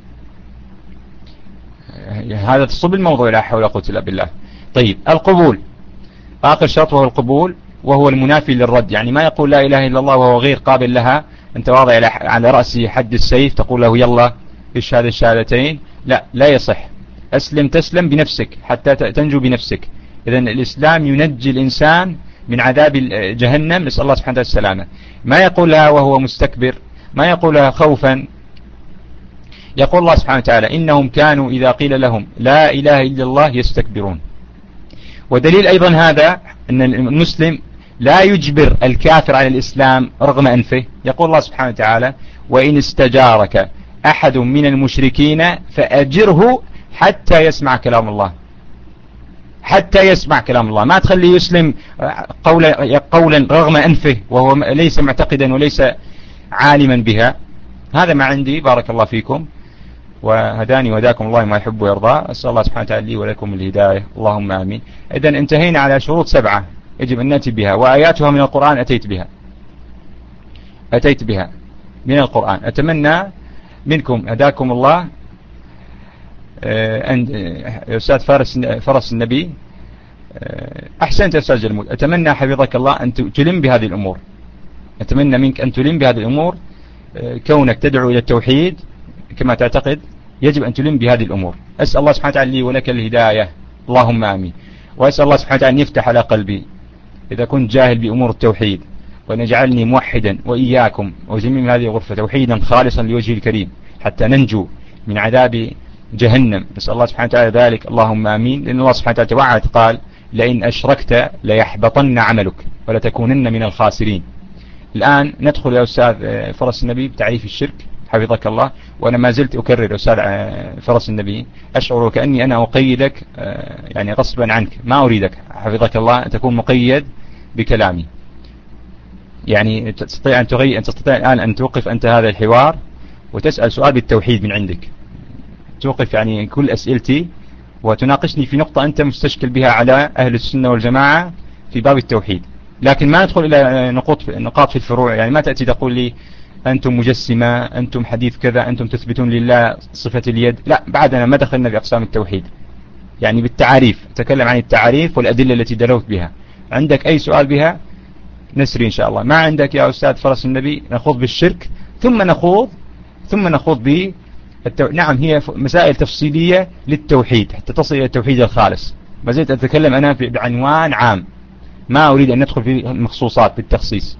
S2: هذا تصب الموضوع، لا حول ولا قوة إلا بالله. طيب، القبول آخر شرط وهو القبول، وهو المنافي للرد. يعني ما يقول لا إله إلا الله وهو غير قابل لها، أنت واضع على رأسه حد السيف تقول له يلا اشهد الشهادتين، لا لا يصح. أسلم تسلم بنفسك حتى تنجو بنفسك. إذن الإسلام ينجي الإنسان من عذاب جهنم، نسأل الله سبحانه وتعالى السلامة. ما يقول لها وهو مستكبر، ما يقول لها خوفا. يقول الله سبحانه وتعالى: إنهم كانوا إذا قيل لهم لا إله إلا الله يستكبرون. ودليل أيضا هذا أن المسلم لا يجبر الكافر على الإسلام رغم أنفه. يقول الله سبحانه وتعالى: وإن استجارك أحد من المشركين فأجره حتى يسمع كلام الله. حتى يسمع كلام الله، ما تخليه يسلم قولا, قولا رغم أنفه وهو ليس معتقدا وليس عالما بها. هذا ما عندي. بارك الله فيكم وهداني وهداكم الله ما يحب ويرضى. أسأل الله سبحانه وتعالى لي ولكم الهداية، اللهم آمين. إذن انتهينا على شروط سبعة يجب أن نأتي بها، وآياتها من القرآن أتيت بها أتيت بها من القرآن. أتمنى منكم هداكم الله يا أستاذ فارس فرس النبي، أحسنت يا أستاذ جلمود. أتمنى حفظك الله أن تلم بهذه الأمور، أتمنى منك أن تلم بهذه الأمور. كونك تدعو إلى التوحيد كما تعتقد يجب أن تلم بهذه الأمور. أسأل الله سبحانه وتعالى لي ولك الهداية، اللهم آمين. وأسأل الله سبحانه وتعالى أن يفتح على قلبي إذا كنت جاهل بأمور التوحيد، وأن يجعلني موحدا وإياكم وجميع من هذه الغرفة توحيدا خالصا لوجهه الكريم حتى ننجو من عذاب جهنم. نسأل الله سبحانه وتعالى ذلك، اللهم آمين. لأن الله سبحانه وتعالى توعد قال لئن أشركت ليحبطن عملك ولتكونن من الخاسرين. الآن ندخل يا أستاذ فرس النبي بتعريف الشرك حفظك الله. وأنا ما زلت أكرر أستاذ فرس النبي، أشعر كأني أنا أقيدك يعني غصبا عنك، ما أريدك حفظك الله أن تكون مقيد بكلامي. يعني تستطيع أن تغير، أن تستطيع الآن أن توقف أنت هذا الحوار وتسأل سؤال بالتوحيد من عندك، توقف يعني كل أسئلتي وتناقشني في نقطة أنت مستشكل بها على أهل السنة والجماعة في باب التوحيد. لكن ما ندخل إلى نقاط نقاط في الفروع. يعني ما تأتي تقول لي أنتم مجسمة، أنتم حديث كذا، أنتم تثبتون لله صفة اليد. لا، بعدنا ما دخلنا بأقسام التوحيد. يعني بالتعاريف، تكلم عن التعاريف والأدلة التي دلوت بها. عندك أي سؤال بها نسري إن شاء الله. ما عندك يا أستاذ فرس النبي نخوض بالشرك ثم نخوض ثم نخوض ب التو... نعم هي مسائل تفصيلية للتوحيد حتى تصل إلى التوحيد الخالص. ما زلت أتكلم أنا بعنوان عام، ما أريد أن ندخل في المخصوصات بالتخصيص.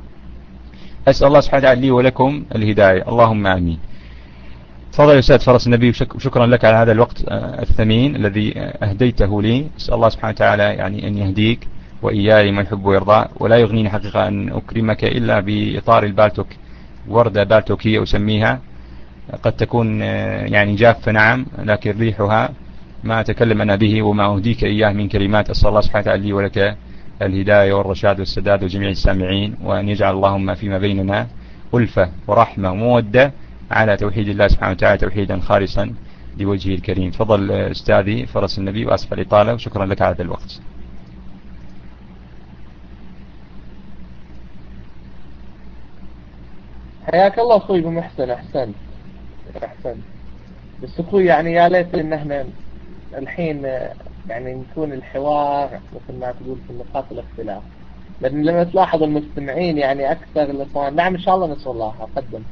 S2: أسأل الله سبحانه وتعالى لي ولكم الهداية، اللهم آمين. تفضل يا أستاذ فرس النبي، وشكرا لك على هذا الوقت الثمين الذي أهديته لي. أسأل الله سبحانه وتعالى يعني أن يهديك وإياي ما يحب ويرضى. ولا يغنيني حقيقة أن أكرمك إلا بإطار البالتوك، وردة بالتوكية أسميها، قد تكون يعني جافة نعم، لكن ريحها ما أتكلم أنا به وما أهديك إياه من كلمات. أسأل الله سبحانه وتعالى لي ولك الهداية والرشاد والسداد وجميع السامعين، وأن يجعل اللهم فيما بيننا ألفة ورحمة ومودة على توحيد الله سبحانه وتعالى توحيدا خالصا لوجهه الكريم. تفضل أستاذي فرس النبي، وأسف الإطالة وشكرا لك على هذا الوقت.
S3: حياك الله أخوي بمحسن، أحسن أحسن. بس أخوي يعني يا ليت إن احنا الحين يعني نكون الحوار مثل ما تقول في نقاط الاختلاف، لأن لما تلاحظ المستمعين يعني أكثر الإخوان، نعم إن شاء الله نسأل الله أقدم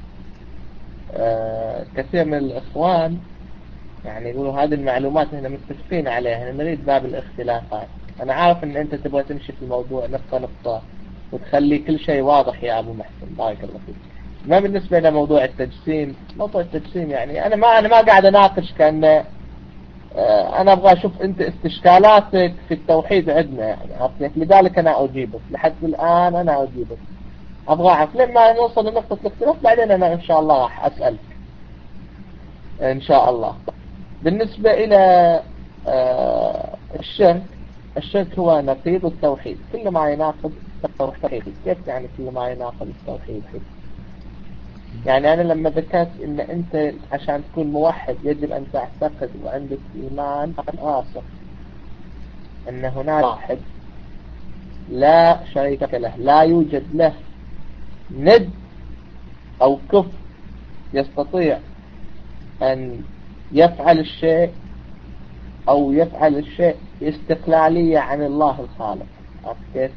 S3: آه كثير من الإخوان يعني يقولوا هذه المعلومات احنا متفقين عليها، نريد باب الاختلافات. أنا عارف إن أنت تبغى تمشي في الموضوع نقطة نقطة وتخلي كل شيء واضح يا أبو محسن، بارك الله فيك. ما بالنسبة لموضوع التجسيم، موضوع التجسيم يعني أنا ما أنا ما قاعد أناقش كأن آه أنا أبغى أشوف أنت استشكالاتك في التوحيد عندنا يعني عرفت، لذلك أنا أجيبك لحد الآن، أنا أجيبك أبغى أعرف لما نوصل لنقطة الاختلاف بعدين أنا إن شاء الله راح أسألك إن شاء الله. بالنسبة إلى آه الشرك، الشرك هو نقيض التوحيد، كل ما يناقض التوحيد. كيف يعني كل ما يناقض التوحيد؟ يعني أنا لما ذكرت إن أنت عشان تكون موحد يجب أن تعتقد وعندك إيمان راسخ أن هناك واحد لا شريك له، لا يوجد له ند أو كفر يستطيع أن يفعل الشيء أو يفعل الشيء باستقلالية عن الله الخالق. عرفت كيف؟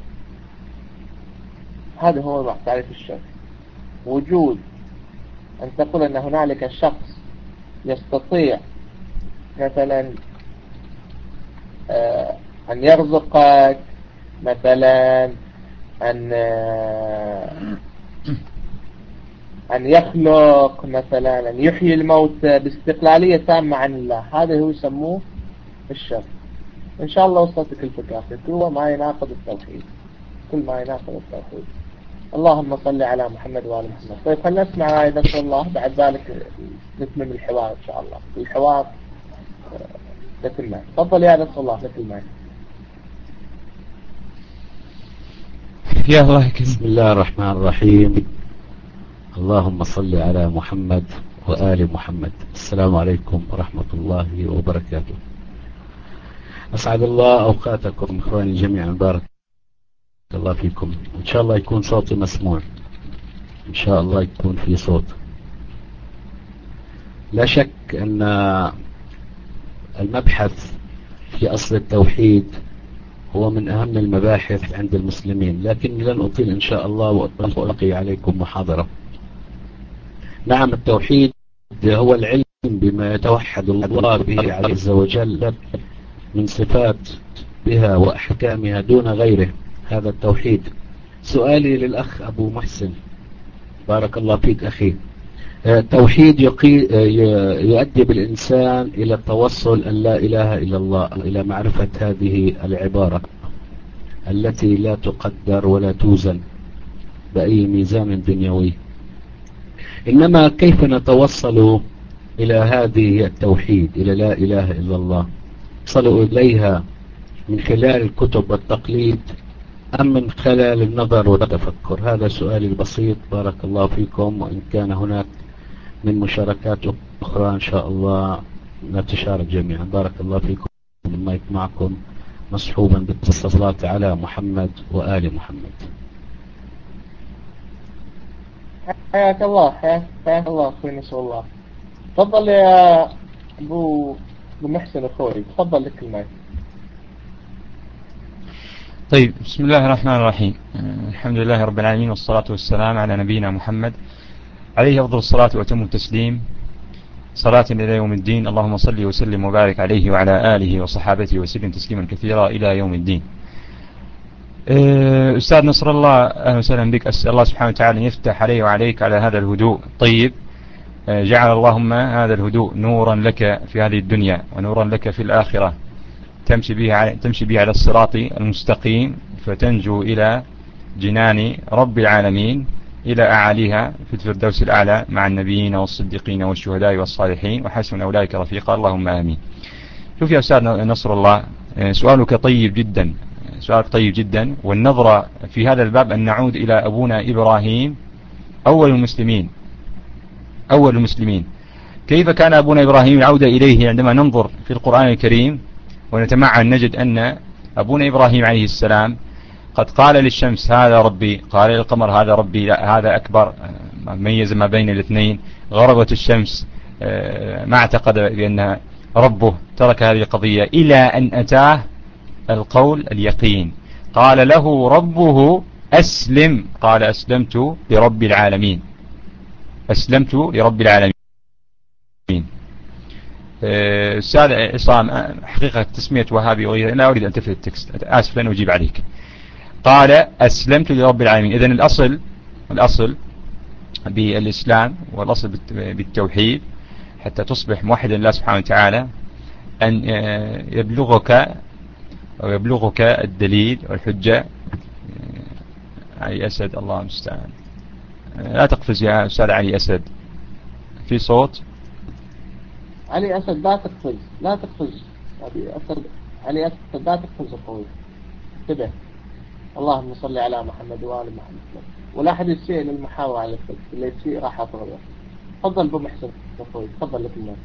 S3: هذا هو تعريف الشرك. وجود أن تقول أن هنالك شخص يستطيع مثلا آه أن يرزقك، مثلا أن آه أن يخلق، مثلا أن يحيي الموت باستقلالية تامة عن الله، هذا هو يسموه الشرك. إن شاء الله وصلتك الفكرة، هو ما يناقض التوحيد، كل ما يناقض التوحيد. اللهم صل على محمد وآل محمد. طيب خلنا نسمع آية نصر الله، بعد ذلك نتمم الحوار إن شاء الله. الحوار نتمم. تفضل يا نصر الله نتمم.
S2: يا الله.
S4: بسم الله الرحمن الرحيم. اللهم صل على محمد وآل محمد. السلام عليكم ورحمة الله وبركاته. أسعد الله أوقاتكم إخواني جميعا، بارك الله فيكم. إن شاء الله يكون صوتي مسموع، إن شاء الله يكون في صوت. لا شك أن المبحث في أصل التوحيد هو من أهم المباحث عند المسلمين، لكن لن أطيل إن شاء الله وألقي عليكم محاضرة. نعم، التوحيد هو العلم بما يتوحد الله به عز وجل من صفات بها وأحكامها دون غيره، هذا التوحيد. سؤالي للأخ أبو محسن، بارك الله فيك أخي. التوحيد يؤدي بالإنسان إلى التوصل أن لا إله إلا الله، إلى معرفة هذه العبارة التي لا تقدر ولا توزن بأي ميزان دنيوي. إنما كيف نتوصل إلى هذه التوحيد، إلى لا إله إلا الله؟ نصل إليها من خلال الكتب والتقليد أم من خلال النظر والتفكر؟ هذا سؤالي البسيط، بارك الله فيكم. وإن كان هناك من مشاركات أخرى إن شاء الله نتشارك جميعا. بارك الله فيكم. المايك معكم مصحوبا بالصلاة على محمد وآل محمد.
S3: حياك الله حياك الله أخوي نسأل الله. تفضل يا أبو محسن أخوي، تفضل لك المايك.
S2: طيب، بسم الله الرحمن الرحيم. الحمد لله رب العالمين، والصلاة والسلام على نبينا محمد عليه أفضل الصلاة وأتم التسليم، صلاة إلى يوم الدين. اللهم صل وسلم وبارك عليه وعلى آله وصحابته وسلم تسليما كثيرا إلى يوم الدين. أستاذ نصر الله، أهلا وسهلا بك. أسأل الله سبحانه وتعالى يفتح علي وعليك على هذا الهدوء الطيب. جعل اللهم هذا الهدوء نورا لك في هذه الدنيا ونورا لك في الآخرة، تمشي به على, تمشي به على الصراط المستقيم فتنجو إلى جنان رب العالمين، إلى أعاليها في الفردوس الأعلى مع النبيين والصديقين والشهداء والصالحين وحسن أولئك رفيقا. اللهم آمين. شوف يا أستاذ نصر الله، سؤالك طيب جدا، سؤالك طيب جدا. والنظرة في هذا الباب أن نعود إلى أبونا إبراهيم أول المسلمين أول المسلمين كيف كان أبونا إبراهيم العودة إليه عندما ننظر في القرآن الكريم ونتمعن نجد أن أبونا إبراهيم عليه السلام قد قال للشمس هذا ربي، قال للقمر هذا ربي، لا هذا أكبر، ميز ما بين الاثنين. غربت الشمس ما اعتقد بأنها ربه، ترك هذه القضية إلى أن أتاه القول اليقين. قال له ربه أسلم، قال أسلمت لرب العالمين، أسلمت لرب العالمين. أستاذ عصام، حقيقة تسمية وهابي وغيره لا أريد أن تفهم التكست، آسف لن أجيب عليك. قال أسلمت لرب العالمين. إذن الأصل الأصل بالإسلام والأصل بالتوحيد حتى تصبح موحدا لله سبحانه وتعالى أن يبلغك أو يبلغك الدليل والحجة. علي أسد، الله المستعان. لا تقفز يا أستاذ علي أسد، في صوت.
S3: علي أسد لا تقفز، لا تقفز علي أسد، علي أسد لا تقفز أخوي، انتبه. اللهم صل على محمد وآل محمد. ولا أحد يسيء للمحاور على الفقه، اللي يسيء راح أطرده. تفضل أبو محسن أخوي، تفضل لك المال.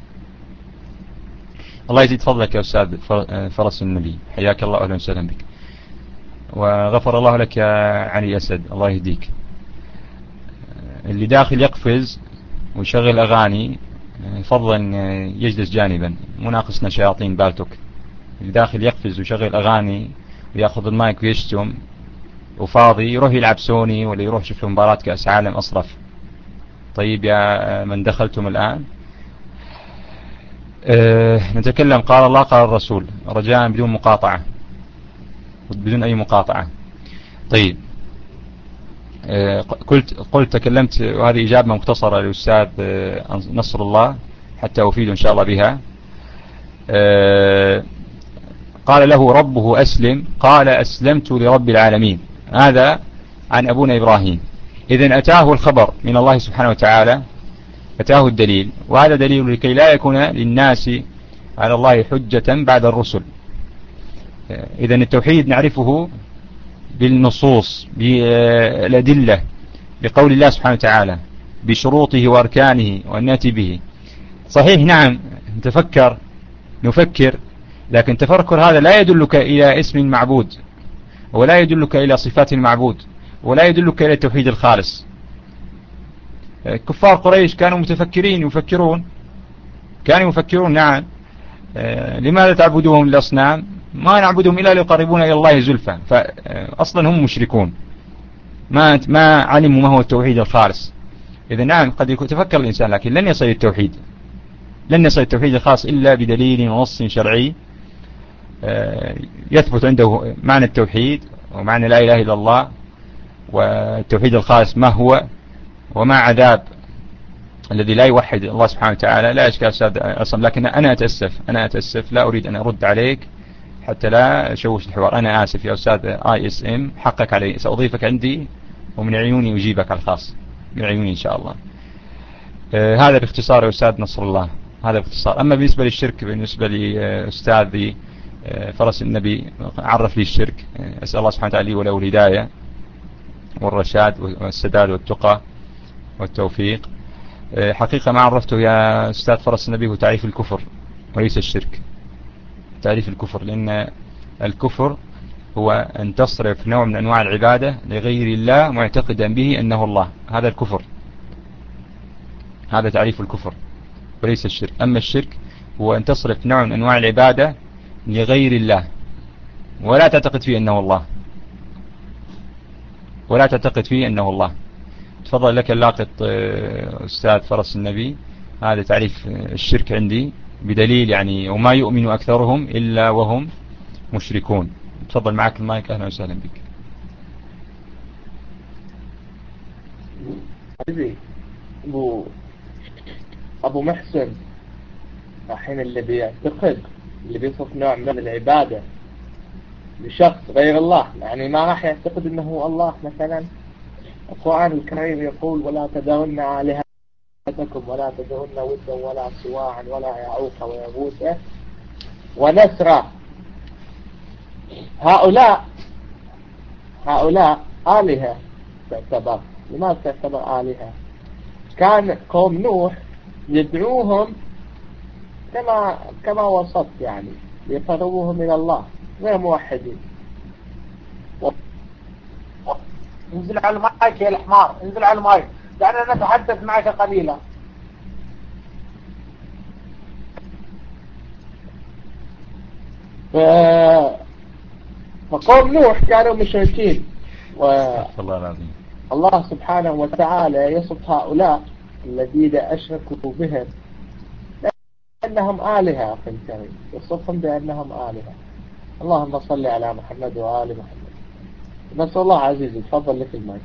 S2: الله يزيد فضلك يا أستاذ فرس النبي، حياك الله أهلا وسهلا بك، وغفر الله لك يا علي أسد، الله يهديك. اللي داخل يقفز ويشغل أغاني فضلا يجلس جانبا، مناقصنا شياطين بالتوك. اللي داخل يقفز ويشغل أغاني ويأخذ المايك ويشتم وفاضي، يروح يلعب سوني ولا يروح يشوف مباراة كأس عالم أصرف. طيب يا من دخلتم الآن، أه نتكلم قال الله قال الرسول رجاء بدون مقاطعة، بدون أي مقاطعة. طيب، أه قلت قلت تكلمت، وهذه إجابة مختصرة للأستاذ أه نصر الله حتى أفيد إن شاء الله بها. أه قال له ربه أسلم، قال أسلمت لرب العالمين. هذا عن أبونا إبراهيم. إذن أتاه الخبر من الله سبحانه وتعالى، أتاه الدليل، وهذا دليل لكي لا يكون للناس على الله حجة بعد الرسل. إذن التوحيد نعرفه بالنصوص، بالأدلة، بقول الله سبحانه وتعالى، بشروطه وأركانه والناتي به. صحيح نعم، نتفكر نفكر، لكن تفكر هذا لا يدلك إلى اسم المعبود، ولا يدلك إلى صفات المعبود، ولا يدلك إلى التوحيد الخالص. كفار قريش كانوا متفكرين يفكرون كانوا يفكرون نعم، لماذا تعبدوهم الأصنام؟ ما نعبدهم إلا ليقربونا إلى الله زلفى، فأصلا هم مشركون، ما ما علموا ما هو التوحيد الخالص. إذا نعم قد يتفكر الإنسان، لكن لن يصل التوحيد لن يصل التوحيد الخاص إلا بدليل ونص شرعي يثبت عنده معنى التوحيد ومعنى لا إله إلا الله، والتوحيد الخالص ما هو، وما عذاب الذي لا يوحد الله سبحانه وتعالى. لا إشكال أستاذ أصلا، لكن أنا أتأسف أنا أتأسف لا أريد أن أرد عليك حتى لا أشوش الحوار. أنا آسف يا أستاذ آي إس إم، حقك علي، سأضيفك عندي ومن عيوني أجيبك على الخاص، من عيوني إن شاء الله. آه هذا باختصار يا أستاذ نصر الله، هذا باختصار. أما بالنسبة للشرك، بالنسبة لأستاذي آه فرس النبي عرف لي الشرك، آه أسأل الله سبحانه وتعالى لي وله الهداية والرشاد والسداد والتقى والتوفيق. آه حقيقة ما عرفته يا أستاذ فرس النبي هو تعريف الكفر وليس الشرك. تعريف الكفر، لأن الكفر هو أن تصرف نوع من أنواع العبادة لغير الله معتقدا به أنه الله، هذا الكفر، هذا تعريف الكفر وليس الشرك. أما الشرك هو أن تصرف نوع من أنواع العبادة لغير الله ولا تعتقد فيه أنه الله، ولا تعتقد فيه أنه الله. تفضل لك اللاقط أستاذ فرس النبي، هذا تعريف الشرك عندي بدليل يعني، وما يؤمن أكثرهم إلا وهم مشركون. تفضل معك المايك، أهلا وسهلا بك.
S3: حبيبي أبو أبو محسن، الحين اللي بيعتقد اللي بيصف نوع من العبادة لشخص غير الله، يعني ما راح يعتقد أنه هو الله. مثلا القرآن الكريم يقول ولا تدعون آلهتكم ولا تدعون ودا ولا سواعا ولا يعوق ويغوث ونسرا. هؤلاء هؤلاء آلهة تعتبر. لماذا تعتبر آلهة؟ كان قوم نوح يدعوهم كما كما وصفت، يعني يقربوهم إلى الله غير موحدين. انزل على المايك يا الحمار، انزل على المايك، دعنا نتحدث معك قليلا. ف... فقوم نوح كانوا مشركين، والله سبحانه وتعالى يصف هؤلاء الذين أشركوا بهم أنهم آلهة في الكريم، يصفهم بأنهم آلهة. اللهم صل على محمد وآل محمد. نسأل الله عزيزي، تفضل لك المايك.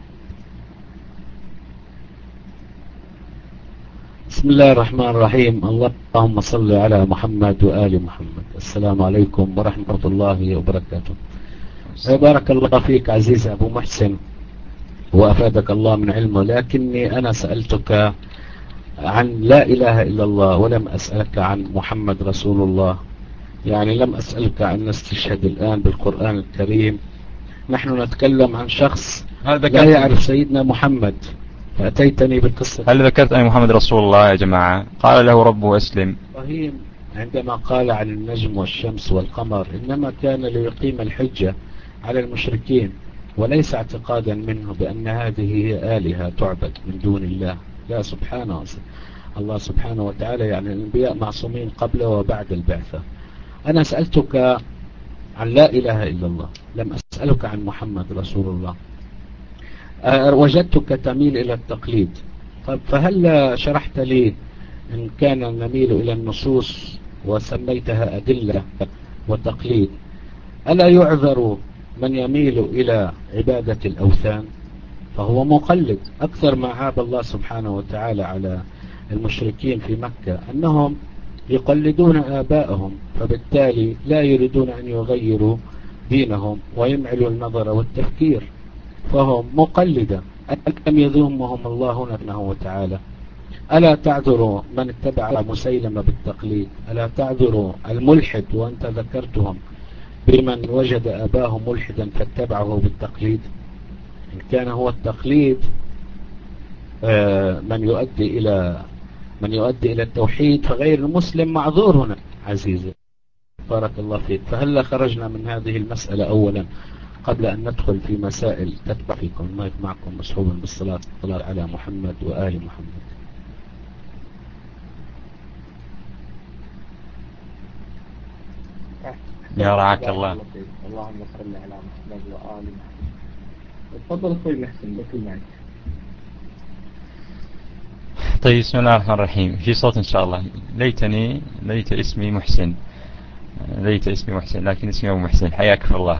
S4: بسم الله الرحمن الرحيم. اللهم صل على محمد وآل محمد. السلام عليكم ورحمة الله وبركاته. بارك الله فيك عزيز أبو محسن وأفادك الله من علمه، لكني أنا سألتك عن لا إله إلا الله ولم أسألك عن محمد رسول الله. يعني لم أسألك عن نستشهد الآن بالقرآن الكريم. نحن نتكلم عن شخص لا يعرف سيدنا محمد، فأتيتني بالقصة.
S2: هل ذكرت أن محمد رسول الله يا جماعة؟ قال له ربه أسلم.
S4: إبراهيم عندما قال عن النجم والشمس والقمر إنما كان ليقيم الحجة على المشركين، وليس اعتقادا منه بأن هذه هي آلهة تعبد من دون الله. لا، سبحانه الله سبحانه وتعالى، يعني الأنبياء معصومين قبل وبعد البعثة. أنا سألتك عن لا إله إلا الله، لم أسألك عن محمد رسول الله. وجدتك تميل إلى التقليد. طب فهل شرحت لي إن كان نميل إلى النصوص وسميتها أدلة وتقليد، ألا يعذر من يميل إلى عبادة الأوثان؟ فهو مقلد. أكثر ما عاب الله سبحانه وتعالى على المشركين في مكة أنهم يقلدون آبائهم، فبالتالي لا يريدون أن يغيروا دينهم ويمعلوا النظر والتفكير، فهم مقلدة. ألم يذمهم الله سبحانه وتعالى؟ ألا تعذروا من اتبع مسيلمة بالتقليد؟ ألا تعذروا الملحد وأنت ذكرتهم بمن وجد أباه ملحدا فاتبعه بالتقليد؟ إن كان هو التقليد من يؤدي إلى من يؤدي إلى التوحيد، فغير المسلم معذور هنا عزيزي. بارك الله فيك. فهل خرجنا من هذه المسألة أولا قبل أن ندخل في مسائل تتبع فيكم؟ المايك معكم مسحوبا بالصلاة على محمد وآل محمد.
S2: يا رعاك الله.
S3: اللهم صل على محمد وآل محمد. تفضل أخوي محسن بكل معك.
S2: طيب بسم الله الرحمن الرحيم. في صوت إن شاء الله. ليتني ليت اسمي محسن، ليت اسمي محسن لكن اسمي أبو محسن. حياكم الله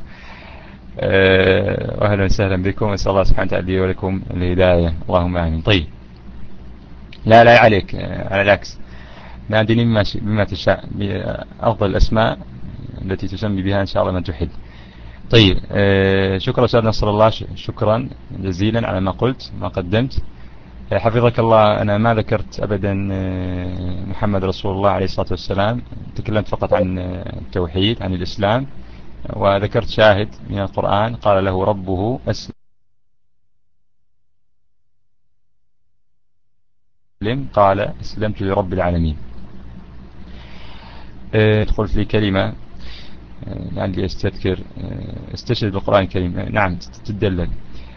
S2: وأهلا وسهلا بكم. أسأل الله سبحانه وتعالى لي ولكم الهداية اللهم آمين. طيب لا لا عليك، على العكس نادني بما, بما تشاء، بأفضل الأسماء التي تسمي بها إن شاء الله من تحب. طيب شكرا أستاذ نصر الله، شكرا جزيلا على ما قلت ما قدمت. حفظك الله. أنا ما ذكرت أبدا محمد رسول الله عليه الصلاة والسلام، تكلمت فقط عن التوحيد عن الإسلام، وذكرت شاهد من القرآن قال له ربه أسلم، قال أسلمت لرب العالمين. قلت لي كلمة لعلي أستذكر استشهد بالقرآن الكريم. نعم تدلل.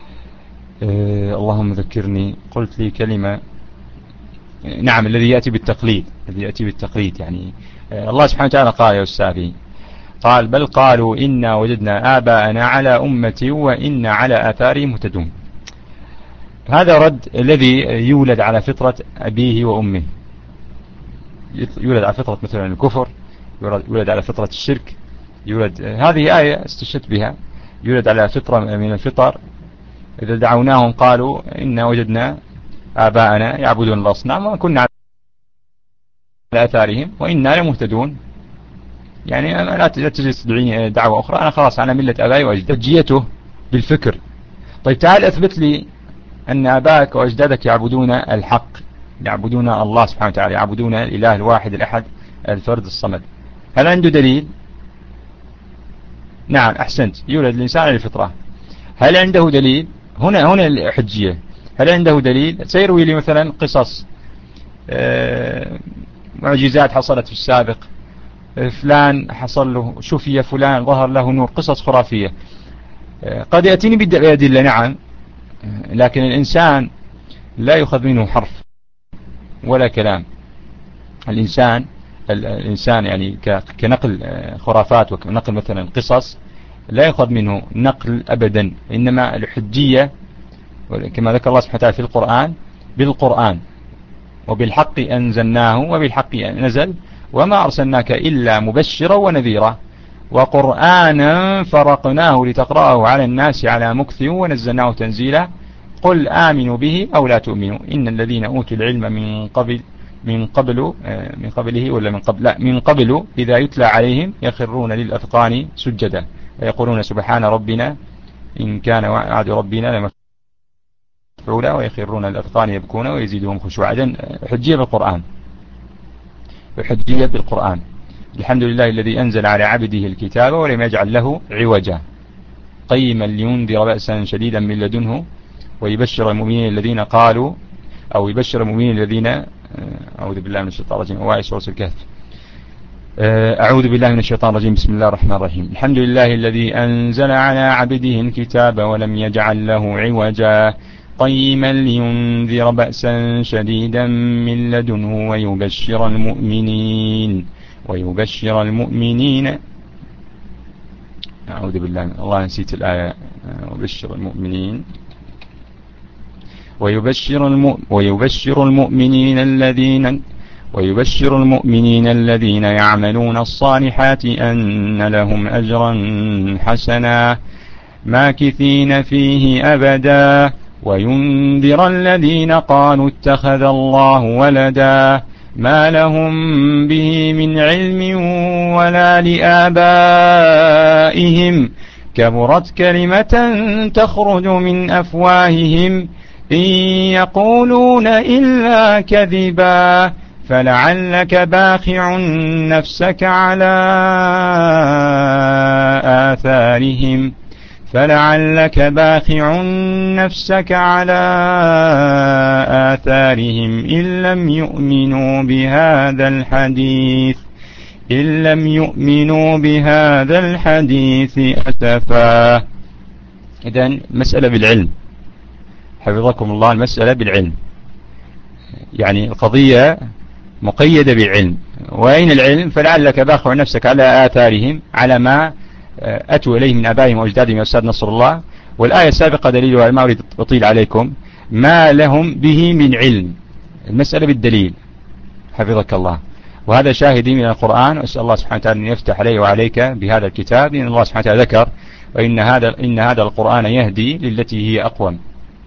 S2: اللهم ذكرني. قلت لي كلمة. نعم الذي يأتي بالتقليد، الذي يأتي بالتقليد يعني الله سبحانه وتعالى قال يا أستاذي، قال بل قالوا إنا وجدنا آباءنا على أمة وإنا على آثارهم مهتدون. هذا رد الذي يولد على فطرة أبيه وأمه، يولد على فطرة مثلا الكفر، يولد على فطرة الشرك، يولد هذه آية استشهدت بها، يولد على فطرة من الفطر. إذا دعوناهم قالوا إنا وجدنا آباءنا يعبدون الأصنام وكنا على آثارهم وإنا لمهتدون. يعني لا تجي تدعيني دعوة أخرى، أنا خلاص على ملة أبائي وأجدادي. جيته بالفكر. طيب تعال أثبت لي أن آبائك وأجدادك يعبدون الحق، يعبدون الله سبحانه وتعالى، يعبدون الإله الواحد الأحد الفرد الصمد. هل عنده دليل؟ نعم أحسنت، يولد الإنسان على الفطرة. هل عنده دليل؟ هنا هنا الحجية. هل عنده دليل؟ سيروي لي مثلا قصص معجزات حصلت في السابق، فلان حصل له شفي، فلان ظهر له نور، قصص خرافية. قد يأتيني بالأدلة نعم، لكن الإنسان لا يؤخذ منه حرف ولا كلام. الإنسان الإنسان يعني كنقل خرافات وكنقل مثلا قصص لا يؤخذ منه نقل أبدا، إنما الحجية كما ذكر الله سبحانه وتعالى في القرآن بالقرآن وبالحق أنزلناه وبالحق نزل وما أرسلناك إلا مبشرا ونذيرا وقرآنا فرقناه لتقرأه على الناس على مكث ونزلناه تنزيلا قل آمنوا به أو لا تؤمنوا إن الذين أوتوا العلم من قبل من قبل من قبله ولا من قبل لا من قبل إذا يتلى عليهم يخرون للأذقان سجدا ويقولون سبحان ربنا إن كان وعد ربنا لمفعولا ويخرون للأذقان يبكون ويزيدهم خشوعا. حجية بالقرآن، حجية بالقرآن. الحمد لله الذي أنزل على عبده الكتاب ولم يجعل له عوجا قيما لينذر بأسا شديدا من لدنه ويبشر المؤمنين الذين قالوا أو يبشر المؤمنين الذين أعوذ بالله من الشيطان الرجيم أوائل سورة الكهف. أعوذ بالله من الشيطان الرجيم. بسم الله الرحمن الرحيم. الحمد لله الذي أنزل على عبده الكتاب ولم يجعل له عوجا قيما لينذر بأسا شديدا من لدنه ويبشر المؤمنين ويبشر المؤمنين أعوذ بالله من الله نسيت الآية. وبشر المؤمنين ويبشر الم... ويبشر المؤمنين الذين ويبشر المؤمنين الذين يعملون الصالحات أن لهم أجرا حسنا ماكثين فيه أبدا وينذر الذين قالوا اتخذ الله ولدا ما لهم به من علم ولا لآبائهم كبرت كلمة تخرج من أفواههم إن يقولون إلا كذبا فلعلك باخع نفسك على آثارهم فلعلك باخع نفسك على آثارهم إن لم يؤمنوا بهذا الحديث إن لم يؤمنوا بهذا الحديث أسفا. إذن مسألة بالعلم حفظكم الله، المسألة بالعلم. يعني القضية مقيدة بالعلم. وأين العلم؟ فلعلك باخع نفسك على آثارهم على ما أتوا إليه من أبائهم وأجدادهم يا أستاذ نصر الله. والآية السابقة دليلها، ما أريد أطيل عليكم، ما لهم به من علم، المسألة بالدليل حفظك الله. وهذا شاهدي من القرآن، وأسأل الله سبحانه وتعالى أن يفتح علي وعليك بهذا الكتاب، لأن الله سبحانه وتعالى ذكر وإن هذا, إن هذا القرآن يهدي للتي هي أقوم.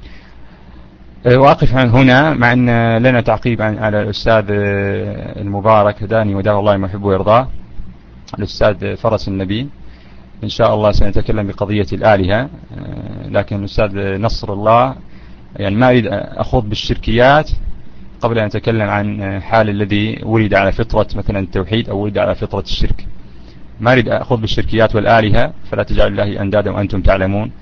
S2: واقف هنا مع أن لنا تعقيب على الأستاذ المبارك هداني وداه الله ما يحب ويرضاه، الأستاذ فرس النبي. إن شاء الله سنتكلم بقضية الآلهة، لكن الأستاذ نصر الله يعني ما أريد أخوض بالشركيات قبل أن أتكلم عن حال الذي ولد على فطرة مثلا التوحيد أو ولد على فطرة الشرك. ما أريد أخوض بالشركيات والآلهة، فلا تجعل الله أندادا وأنتم تعلمون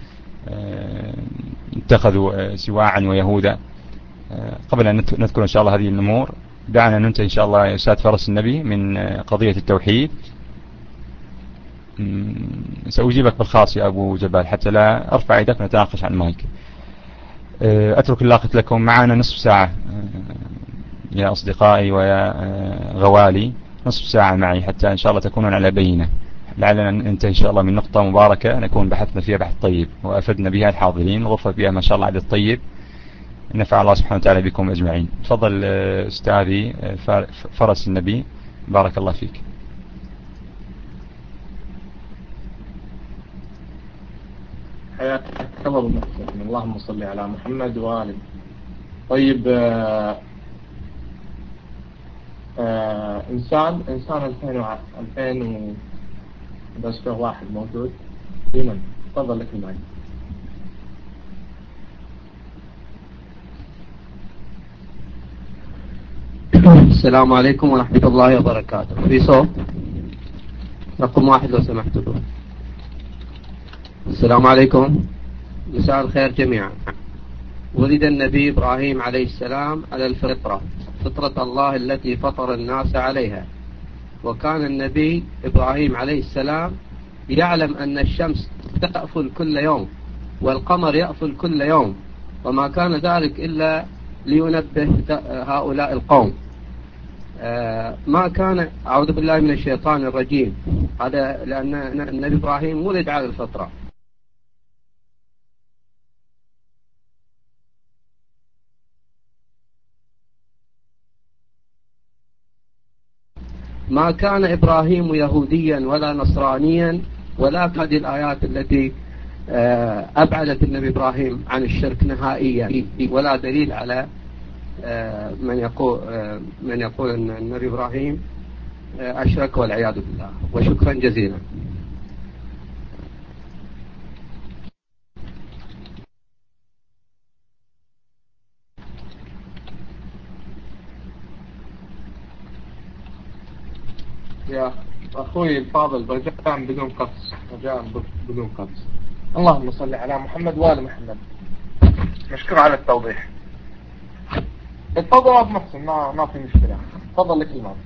S2: اتخذوا سواعا ويهودا. قبل أن نذكر إن شاء الله هذه الأمور، دعنا ننتهي إن شاء الله يا أستاذ فرس النبي من قضية التوحيد. سأجيبك بالخاص يا أبو جبال حتى لا أرفع يدك ونتناقش عن المايك. أترك اللاقط لكم، معنا نصف ساعة يا أصدقائي ويا غوالي، نصف ساعة معي حتى إن شاء الله تكونون على بينة. لعلنا ننتهي إن شاء الله من نقطة مباركة نكون بحثنا فيها بحث طيب وأفدنا بها الحاضرين، غرفة بها ما شاء الله عدد طيب، نفع الله سبحانه وتعالى بكم أجمعين. تفضل أستاذي فرس النبي، بارك الله فيك.
S3: حياك الله ومحسن. اللهم صل على محمد وآله. طيب آآ آآ إنسان إنسان ألفين بس واحد موجود لمن؟ تفضل لك المايك.
S5: السلام عليكم ورحمة الله وبركاته. في صوت؟ رقم واحد لو سمحتوا. السلام عليكم، مساء الخير جميعا. ولد النبي إبراهيم عليه السلام على الفطرة، فطرة الله التي فطر الناس عليها. وكان النبي إبراهيم عليه السلام يعلم أن الشمس تأفل كل يوم والقمر يأفل كل يوم، وما كان ذلك إلا لينبه هؤلاء القوم. ما كان، أعوذ بالله من الشيطان الرجيم، هذا لأن النبي إبراهيم ولد على الفطرة. ما كان إبراهيم يهوديا ولا نصرانيا، ولا هذه الآيات التي أبعدت النبي إبراهيم عن الشرك نهائيا، ولا دليل على من يقول من يقول أن النبي إبراهيم أشرك والعياذ بالله. وشكرا جزيلا.
S3: يا أخوي الفاضل رجاء بدون قص، رجاء بدون قص. اللهم صل على محمد وآل محمد. مشكور على التوضيح. التوضيح محسن، ما ما في مشكلة. تفضل لك الماء.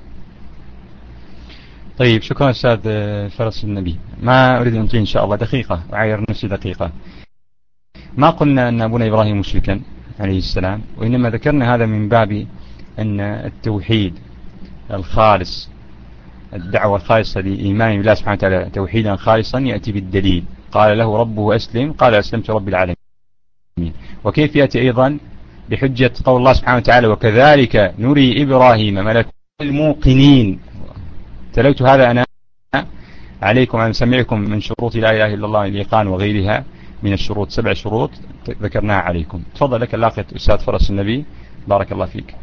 S2: طيب شكرا أستاذ فرس النبي. ما أريد أن إن شاء الله دقيقة، أعير نفسي دقيقة. ما قلنا أن أبونا إبراهيم مشركا عليه السلام، وإنما ذكرنا هذا من باب أن التوحيد الخالص، الدعوة الخالصة لإيمان بالله سبحانه وتعالى توحيدا خالصا، يأتي بالدليل. قال له ربه أسلم، قال أسلمت رب العالمين. وكيف يأتي أيضا بحجة قول الله سبحانه وتعالى وكذلك نري إبراهيم ملكوت الموقنين. تلوت هذا أنا عليكم أن سمعكم من شروط لا إله إلا الله الإيقان وغيرها من الشروط، سبع شروط ذكرناها عليكم. تفضل لك اللاقط أستاذ فرس النبي، بارك الله فيك.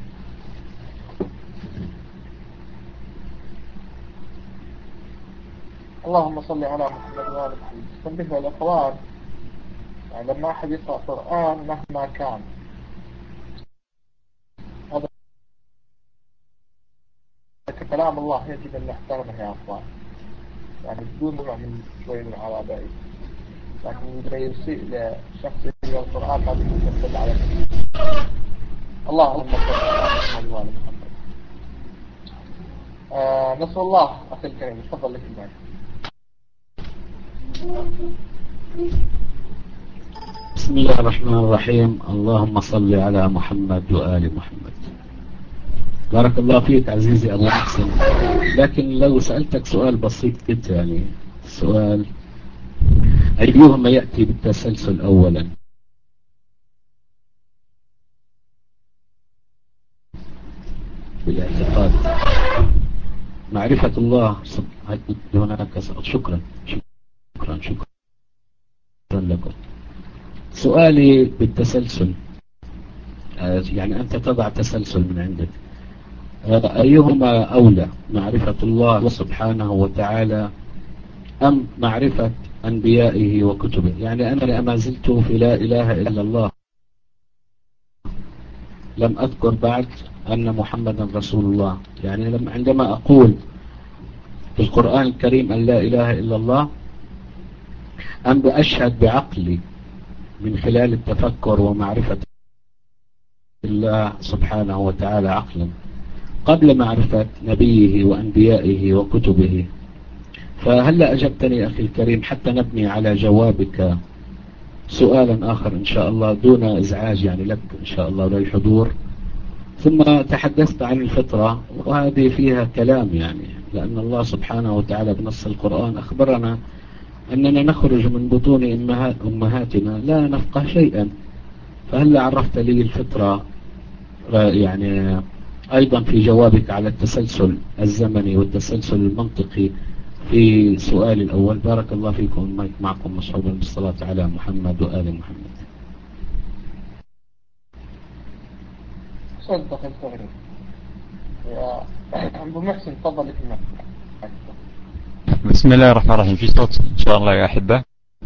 S3: اللهم صل على محمد وآل محمد. تنبه الأخوان، يعني لما أحد يقرأ قرآن مهما كان، هذا كلام الله يجب أن نحترمه يا أخوان، يعني بدون نوع من شوي من العرابة. لكن إذا يسيء لشخص يقرأ القرآن ما بيكون على اللهم صل على محمد وآل محمد. آه نسأل الله أخي الكريم، تفضل لك المال.
S4: بسم الله الرحمن الرحيم. اللهم صل على محمد وآل محمد. بارك الله فيك عزيزي أبو محسن. لكن لو سألتك سؤال بسيط جدا، يعني السؤال أيهما يأتي بالتسلسل أولا؟ بالاعتقاد معرفة الله هناك. شكرا شكرا شكرا لكم. سؤالي بالتسلسل، يعني أنت تضع تسلسل من عندك، أيهما أولى، معرفة الله سبحانه وتعالى أم معرفة أنبيائه وكتبه؟ يعني أنا ما زلت في لا إله إلا الله، لم أذكر بعد أن محمدا رسول الله. يعني عندما أقول في القرآن الكريم أن لا إله إلا الله، أم بأشهد بعقلي من خلال التفكر ومعرفة الله سبحانه وتعالى عقلا قبل معرفة نبيه وأنبيائه وكتبه؟ فهل أجبتني أخي الكريم حتى نبني على جوابك سؤالا آخر إن شاء الله دون إزعاج يعني لك إن شاء الله للحضور. ثم تحدثت عن الفطرة، وهذه فيها كلام، يعني لأن الله سبحانه وتعالى بنص القرآن أخبرنا أننا نخرج من بطون أمهاتنا لا نفقه شيئا. فهل عرفت لي الفطرة يعني أيضا في جوابك على التسلسل الزمني والتسلسل المنطقي في سؤالي الأول؟ بارك الله فيكم. معكم مصحوبا بالصلاة على محمد وآل محمد.
S3: صدق التغريب يا أبو محسن، تفضل.
S2: بسم الله الرحمن الرحيم. في صوت إن شاء الله يا أحبة؟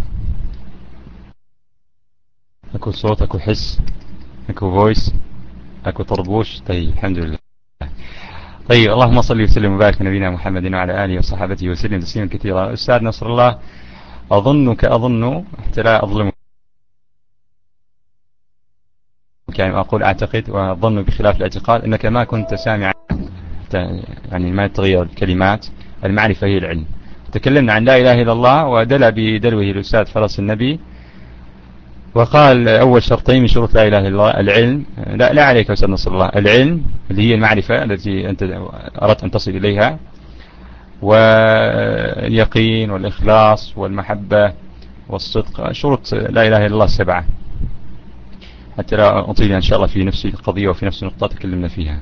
S2: أكو صوت، أكو حس، أكو فويس، أكو طربوش؟ طيب الحمد لله. طيب اللهم صل وسلم وبارك على نبينا محمد وعلى آله وصحبه وسلم تسليما كثيرا. أستاذ نصر الله، أظنك أظن حتى لا أظلمك، يعني أقول أعتقد وأظن بخلاف الاعتقاد أنك ما كنت سامعا، يعني ما تغير الكلمات. المعرفة هي العلم. تكلمنا عن لا إله إلا الله ودل بدلوه الأستاذ فرس النبي، وقال أول شرطين من شروط لا إله إلا الله العلم. لا لا عليك يا أستاذ نصر الله، العلم اللي هي المعرفة التي أنت أردت أن تصل إليها، واليقين والإخلاص والمحبة والصدق، شروط لا إله إلا الله السبعة، حتى لا أطيل إن شاء الله في نفس القضية وفي نفس النقطة تكلمنا فيها.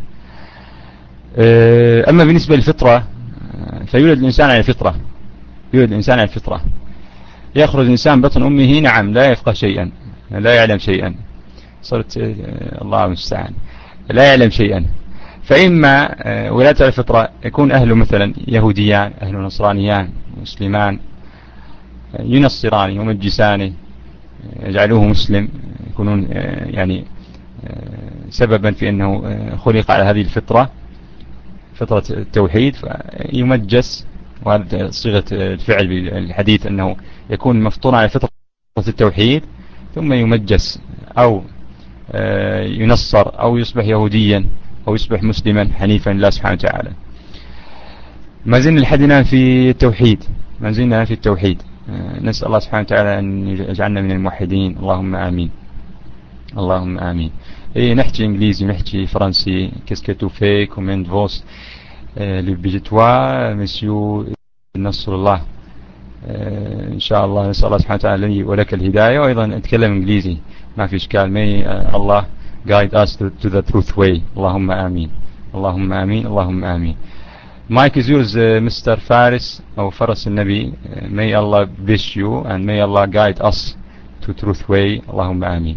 S2: أما بالنسبة للفطرة، فيولد الإنسان على الفطرة، يولد الإنسان على الفطرة. يخرج الإنسان بطن أمه نعم لا يفقه شيئا، لا يعلم شيئا، صرت الله المستعان، لا يعلم شيئا. فإما ولادة الفطرة يكون أهله مثلا يهوديان، أهله نصرانيان، مسلمان، ينصراني يمجساني، يجعلوه مسلم، يكونون يعني سببا في أنه خلق على هذه الفطرة، فطرة التوحيد، فيمجس. وهذا صيغة الفعل بالحديث أنه يكون مفطورا على فطرة التوحيد ثم يمجس أو ينصر أو يصبح يهوديا أو يصبح مسلما حنيفا لله سبحانه وتعالى. ما زلنا لحدنا في التوحيد، ما زلنا في التوحيد. نسأل الله سبحانه وتعالى أن يجعلنا من الموحدين، اللهم آمين اللهم آمين. إيه نحكي إنجليزي ونحكي فرنسي. Qu'est-ce que tu fais? Comment vos le budget toi monsieur نصر الله؟ إن شاء الله نسأل الله سبحانه وتعالى لي ولك الهداية، وأيضا أتكلم إنجليزي ما في إشكال. may Allah guide us to, to the truth way. اللهم آمين اللهم آمين اللهم آمين. Mike is yours, uh, Mister Faris أو فرس النبي. may Allah bless you and may Allah guide us to truth way. اللهم آمين.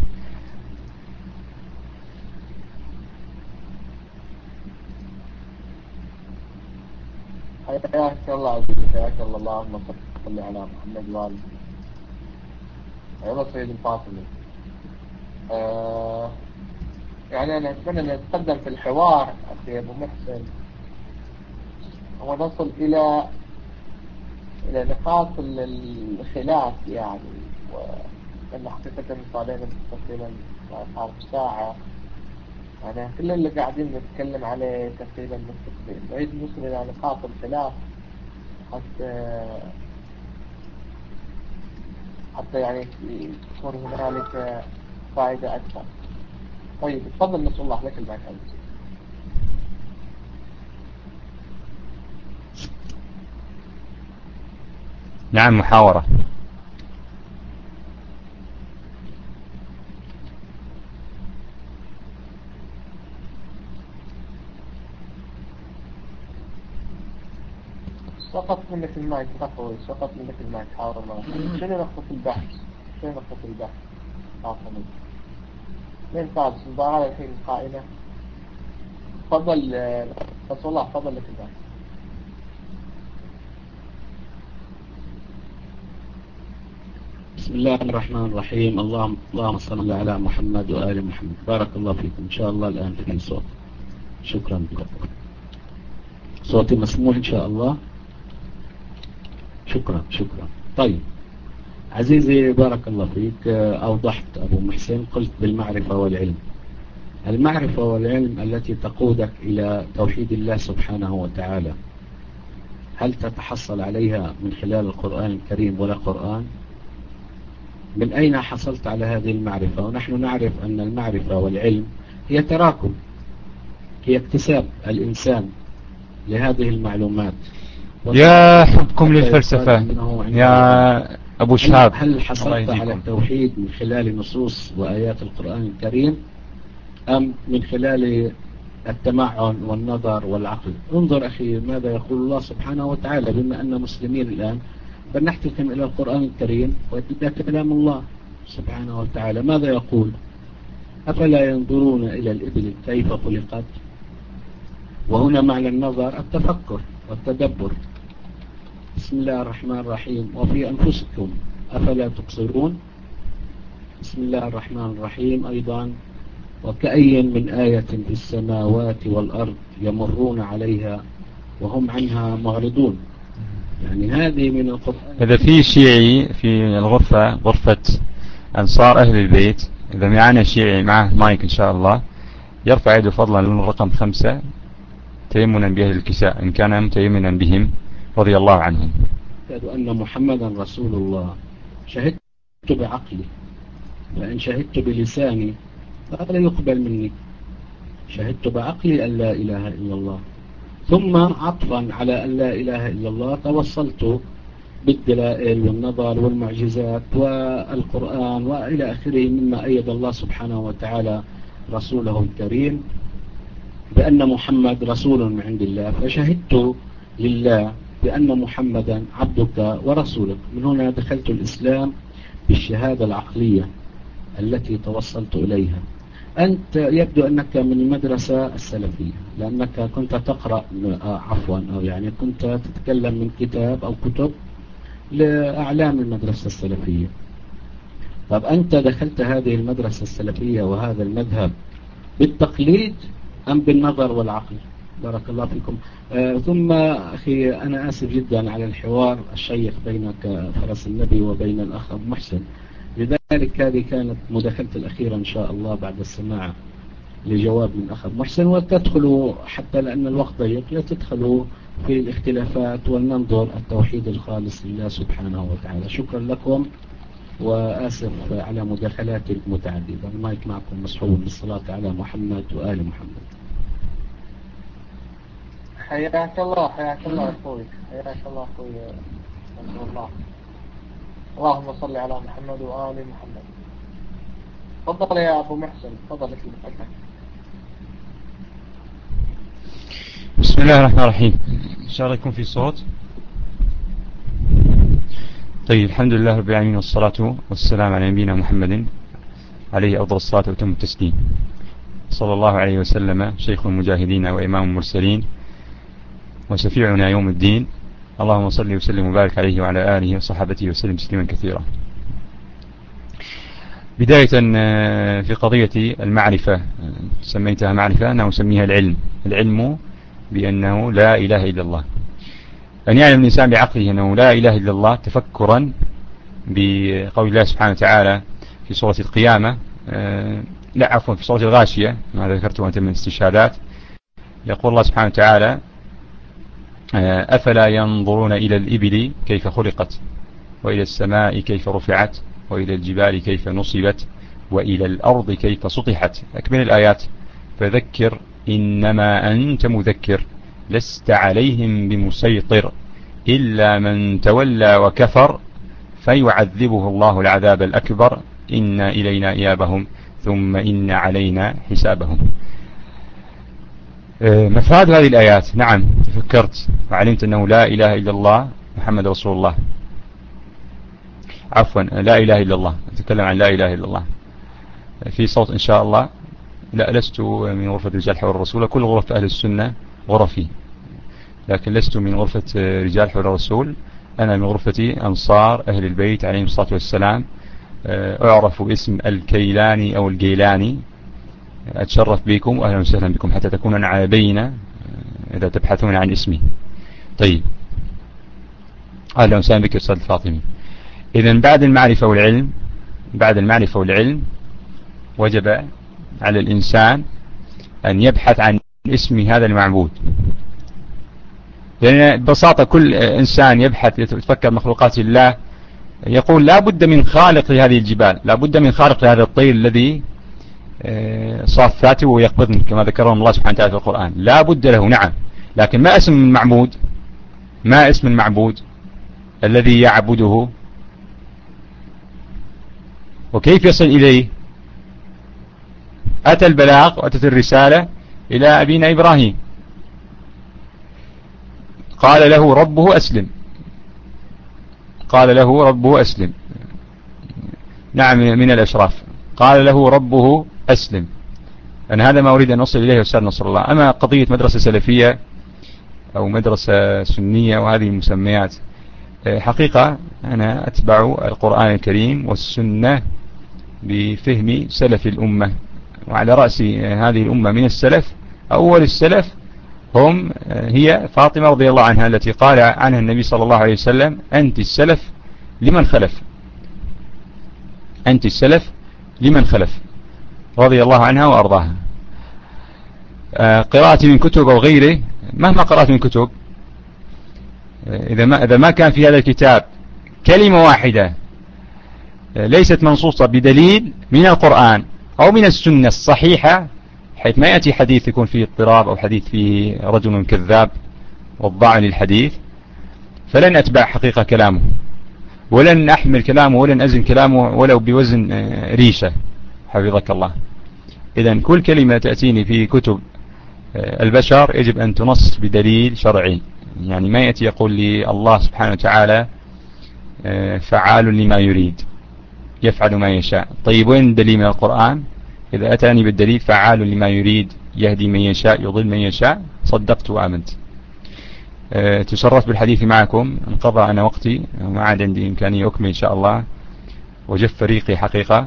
S3: حياك الله عزيزي، حياك الله. اللهم صل على محمد وآله. أيها سيد الفاطمي، آه يعني أنا أتمنى أن نتقدم في الحوار أخي أبو محسن ونصل إلى إلى نقاط الخلاف، يعني وأن حقيقة صارنا تقريبا صار ساعة، يعني كل اللي قاعدين نتكلم عليه تقريبا مستقبل. نريد نوصل إلى نقاط الخلاف حتى حتى يعني تكون هنالك فائدة أكثر. طيب تفضل نسأل الله لك المكان.
S2: نعم محاورة.
S3: سقط منك المايك أخوي، سقط منك المايك. حاول الله. شنو نقطة البحث؟ شنو نقطة البحث؟ عفوا. مين فاز المباراة الحين قائمة؟ تفضل رسول الله، تفضل لك البحث.
S4: بسم الله الرحمن الرحيم. اللهم اللهم صل على محمد وآل محمد. بارك الله فيكم. إن شاء الله الآن في صوت. شكرا لكم. صوتي مسموع إن شاء الله. شكرا شكرا. طيب عزيزي بارك الله فيك. أوضحت أبو محسن، قلت بالمعرفة والعلم. المعرفة والعلم التي تقودك إلى توحيد الله سبحانه وتعالى، هل تتحصل عليها من خلال القرآن الكريم ولا قرآن؟ من أين حصلت على هذه المعرفة؟ ونحن نعرف أن المعرفة والعلم هي تراكم، هي اكتساب الإنسان لهذه المعلومات.
S2: يا حبكم للفلسفة يا أبو شهاب،
S4: هل حصلت على التوحيد من خلال نصوص وآيات القرآن الكريم أم من خلال التمعن والنظر والعقل؟ انظر أخي ماذا يقول الله سبحانه وتعالى. بما أن مسلمين الآن فلنحتكم إلى القرآن الكريم وإلى كلام الله سبحانه وتعالى. ماذا يقول؟ أفلا ينظرون إلى الإبل كيف خلقت؟ وهنا معنى النظر التفكر والتدبر. بسم الله الرحمن الرحيم. وفي أنفسكم أفلا تبصرون. بسم الله الرحمن الرحيم أيضا. وكأي من آية في السماوات والأرض يمرون عليها وهم عنها معرضون. يعني هذه من القرآن.
S2: إذا في شيعي في الغرفة، غرفة أنصار أهل البيت، إذا معنا شيعي معه مايك إن شاء الله يرفع يده فضلا للرقم خمسة تيمنا بأهل الكساء إن كان متيمنا بهم رضي الله عنهم.
S4: أشهد أن محمدا رسول الله. شهدت بعقلي، فإن شهدت بلساني فهذا يقبل مني. شهدت بعقلي أن لا إله إلا الله، ثم عطفا على أن لا إله إلا الله توصلت بالدلائل والنظر والمعجزات والقرآن وإلى آخره مما أيد الله سبحانه وتعالى رسوله الكريم بأن محمد رسول من عند الله. فشهدت لله بأن محمدا عبدك ورسولك. من هنا دخلت الإسلام بالشهادة العقلية التي توصلت إليها. أنت يبدو أنك من المدرسة السلفية لأنك كنت تقرأ عفوا أو يعني كنت تتكلم من كتاب أو كتب لأعلام المدرسة السلفية. طب أنت دخلت هذه المدرسة السلفية وهذا المذهب بالتقليد أم بالنظر والعقل؟ بارك الله فيكم. آه ثم أخي أنا آسف جدا على الحوار الشيق بينك فرس النبي وبين الأخ أبو محسن، لذلك هذه كانت مداخلتي الأخيرة إن شاء الله بعد السماع لجواب من أخ أبو محسن، وتدخلوا حتى لأن الوقت ضيق تدخلوا في الاختلافات وننظر التوحيد الخالص لله سبحانه وتعالى. شكرا لكم وآسف على مداخلاتي المتعددة. المايك معكم مسحوب بالصلاة على محمد وآل محمد.
S3: حياك الله حياك الله أخوي، حياك الله أخوي الله. اللهم صل على محمد وآل محمد. تفضل يا أبو محسن، تفضل لك المحمد.
S2: بسم الله الرحمن الرحيم. إن شاء الله يكون في صوت. طيب الحمد لله رب العالمين والصلاة والسلام على نبينا محمد عليه أفضل الصلاة وتم التسليم. صلى الله عليه وسلم شيخ المجاهدين وإمام المرسلين وشفيعنا يوم الدين. اللهم صل وسلم وبارك عليه وعلى آله وصحبه وسلم تسليما كثيرا. بداية في قضية المعرفة سميتها معرفة، أنا أسميها العلم. العلم بأنه لا إله إلا الله، أن يعلم الإنسان بعقله أنه لا إله إلا الله تفكرا بقول الله سبحانه وتعالى في سورة القيامة، لا عفوا في سورة الغاشية ما ذكرته أنت من استشهادات. يقول الله سبحانه وتعالى أفلا ينظرون إلى الإبل كيف خلقت وإلى السماء كيف رفعت وإلى الجبال كيف نصبت وإلى الأرض كيف سطحت. أكمل الآيات. فذكر إنما أنت مذكر لست عليهم بمسيطر إلا من تولى وكفر فيعذبه الله العذاب الأكبر إن إلينا إيابهم ثم إن علينا حسابهم. مفاد هذه الآيات، نعم تفكرت وعلمت أنه لا إله إلا الله محمد رسول الله، عفوا لا إله إلا الله، أتكلم عن لا إله إلا الله في صوت إن شاء الله. لا، لست من غرفة رجال حول الرسول، كل غرفة أهل السنة غرفي، لكن لست من غرفة رجال حول الرسول، أنا من غرفة أنصار أهل البيت عليهم الصلاة والسلام، أعرف اسم الكيلاني أو الجيلاني. أتشرف بكم وأهلا وسهلا بكم حتى تكونون على بينة إذا تبحثون عن اسمي. طيب، أهلا وسهلا بك أستاذ الفاطمي. إذن بعد المعرفة والعلم بعد المعرفة والعلم وجب على الإنسان أن يبحث عن اسم هذا المعبود، لأن ببساطة كل إنسان يبحث يتفكر مخلوقات الله يقول لا بد من خالق لهذه الجبال، لا بد من خالق لهذا الطير الذي صافاته ويقبضن كما ذكرهم الله سبحانه وتعالى في القرآن، لا بد له. نعم، لكن ما اسم المعبود؟ ما اسم المعبود الذي يعبده؟ وكيف يصل إليه؟ أتى البلاغ وأتت الرسالة إلى أبينا إبراهيم، قال له ربه أسلم، قال له ربه أسلم، نعم من الأشراف، قال له ربه أسلم. أنا هذا ما أريد أن أصل إليه أستاذ نصر الله. أما قضية مدرسة سلفية أو مدرسة سنية وهذه المسميات، حقيقة أنا أتبع القرآن الكريم والسنة بفهم سلف الأمة، وعلى رأس هذه الأمة من السلف أول السلف هم هي فاطمة رضي الله عنها التي قال عنها النبي صلى الله عليه وسلم أنت السلف لمن خلف، أنت السلف لمن خلف، رضي الله عنها وأرضاها. قراءتي من كتب أو غيره، مهما قرأت من كتب، إذا ما, إذا ما كان في هذا الكتاب كلمة واحدة ليست منصوصة بدليل من القرآن أو من السنة الصحيحة، حيث ما يأتي حديث يكون فيه اضطراب أو حديث فيه رجل كذاب والضاع للحديث، فلن أتبع حقيقة كلامه، ولن أحمل كلامه، ولن أزن كلامه ولو بوزن ريشة حفظك الله. إذن كل كلمة تأتيني في كتب البشر يجب أن تنص بدليل شرعي، يعني ما يأتي يقول لي الله سبحانه وتعالى فعال لما يريد يفعل ما يشاء. طيب وين الدليل من القرآن؟ إذا أتاني بالدليل فعال لما يريد يهدي من يشاء يضل من يشاء، صدقت وآمنت. أه تشرفت بالحديث معكم، انقضى أنا وقتي وما عاد عندي إمكانية أكمل إن شاء الله، وجف فريقي حقيقة.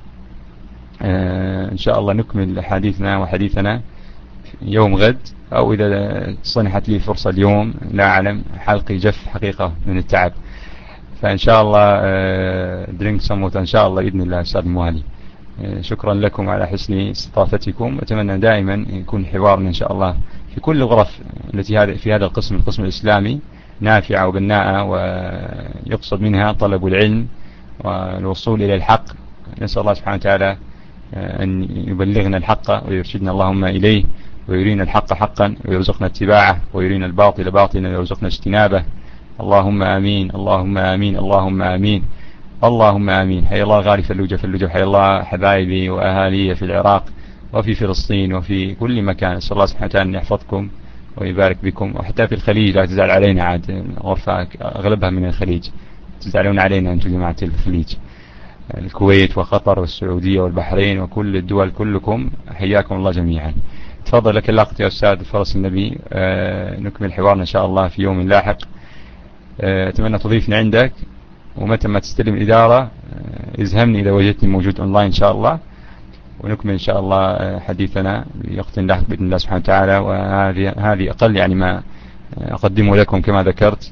S2: أه إن شاء الله نكمل حديثنا وحديثنا يوم غد، أو إذا صنحت لي فرصة اليوم لا أعلم، حلقي جف حقيقة من التعب، فإن شاء الله درينك سموت إن شاء الله بإذن الله. أستاذ الموالي شكرا لكم على حسن استضافتكم، أتمنى دائما يكون حوارنا إن شاء الله في كل الغرف التي في هذا القسم القسم الإسلامي نافعة وبناءة، ويقصد منها طلب العلم والوصول إلى الحق. نسأل الله سبحانه وتعالى أن يبلغنا الحق ويرشدنا اللهم إليه، ويرينا الحق حقا ويرزقنا اتباعه، ويرينا الباطل باطلا ويرزقنا اجتنابه. اللهم آمين اللهم آمين اللهم آمين اللهم آمين. حي الله غالي فلوجة فلوجة، حي الله حبايبي وأهالي في العراق وفي فلسطين وفي كل مكان. أسأل الله سبحانه وتعالى أن يحفظكم ويبارك بكم، وحتى في الخليج لا تزعل علينا، عاد غرفة أغلبها من الخليج، تزعلون علينا أنتم جماعة الخليج، الكويت وقطر والسعودية والبحرين وكل الدول، كلكم حياكم الله جميعا. تفضل لك اللقط يا أستاذ فرس النبي. آه نكمل حوارنا إن شاء الله في يوم لاحق. آه أتمنى تضيفني عندك، ومتى ما تستلم الإدارة آه ازهمني إذا وجدتني موجود أونلاين إن شاء الله، ونكمل إن شاء الله آه حديثنا بوقت لاحق بإذن الله سبحانه وتعالى. وهذه هذه أقل يعني ما أقدمه لكم كما ذكرت.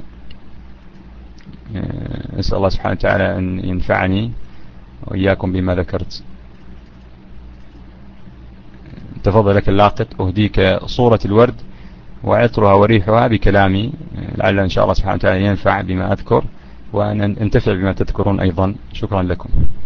S2: آه أسأل الله سبحانه وتعالى أن ينفعني وإياكم بما ذكرت. تفضل لك اللاقط، أهديك صورة الورد وعطرها وريحها بكلامي، لعل إن شاء الله سبحانه وتعالى ينفع بما أذكر وأن أنتفع بما تذكرون أيضا. شكرا لكم.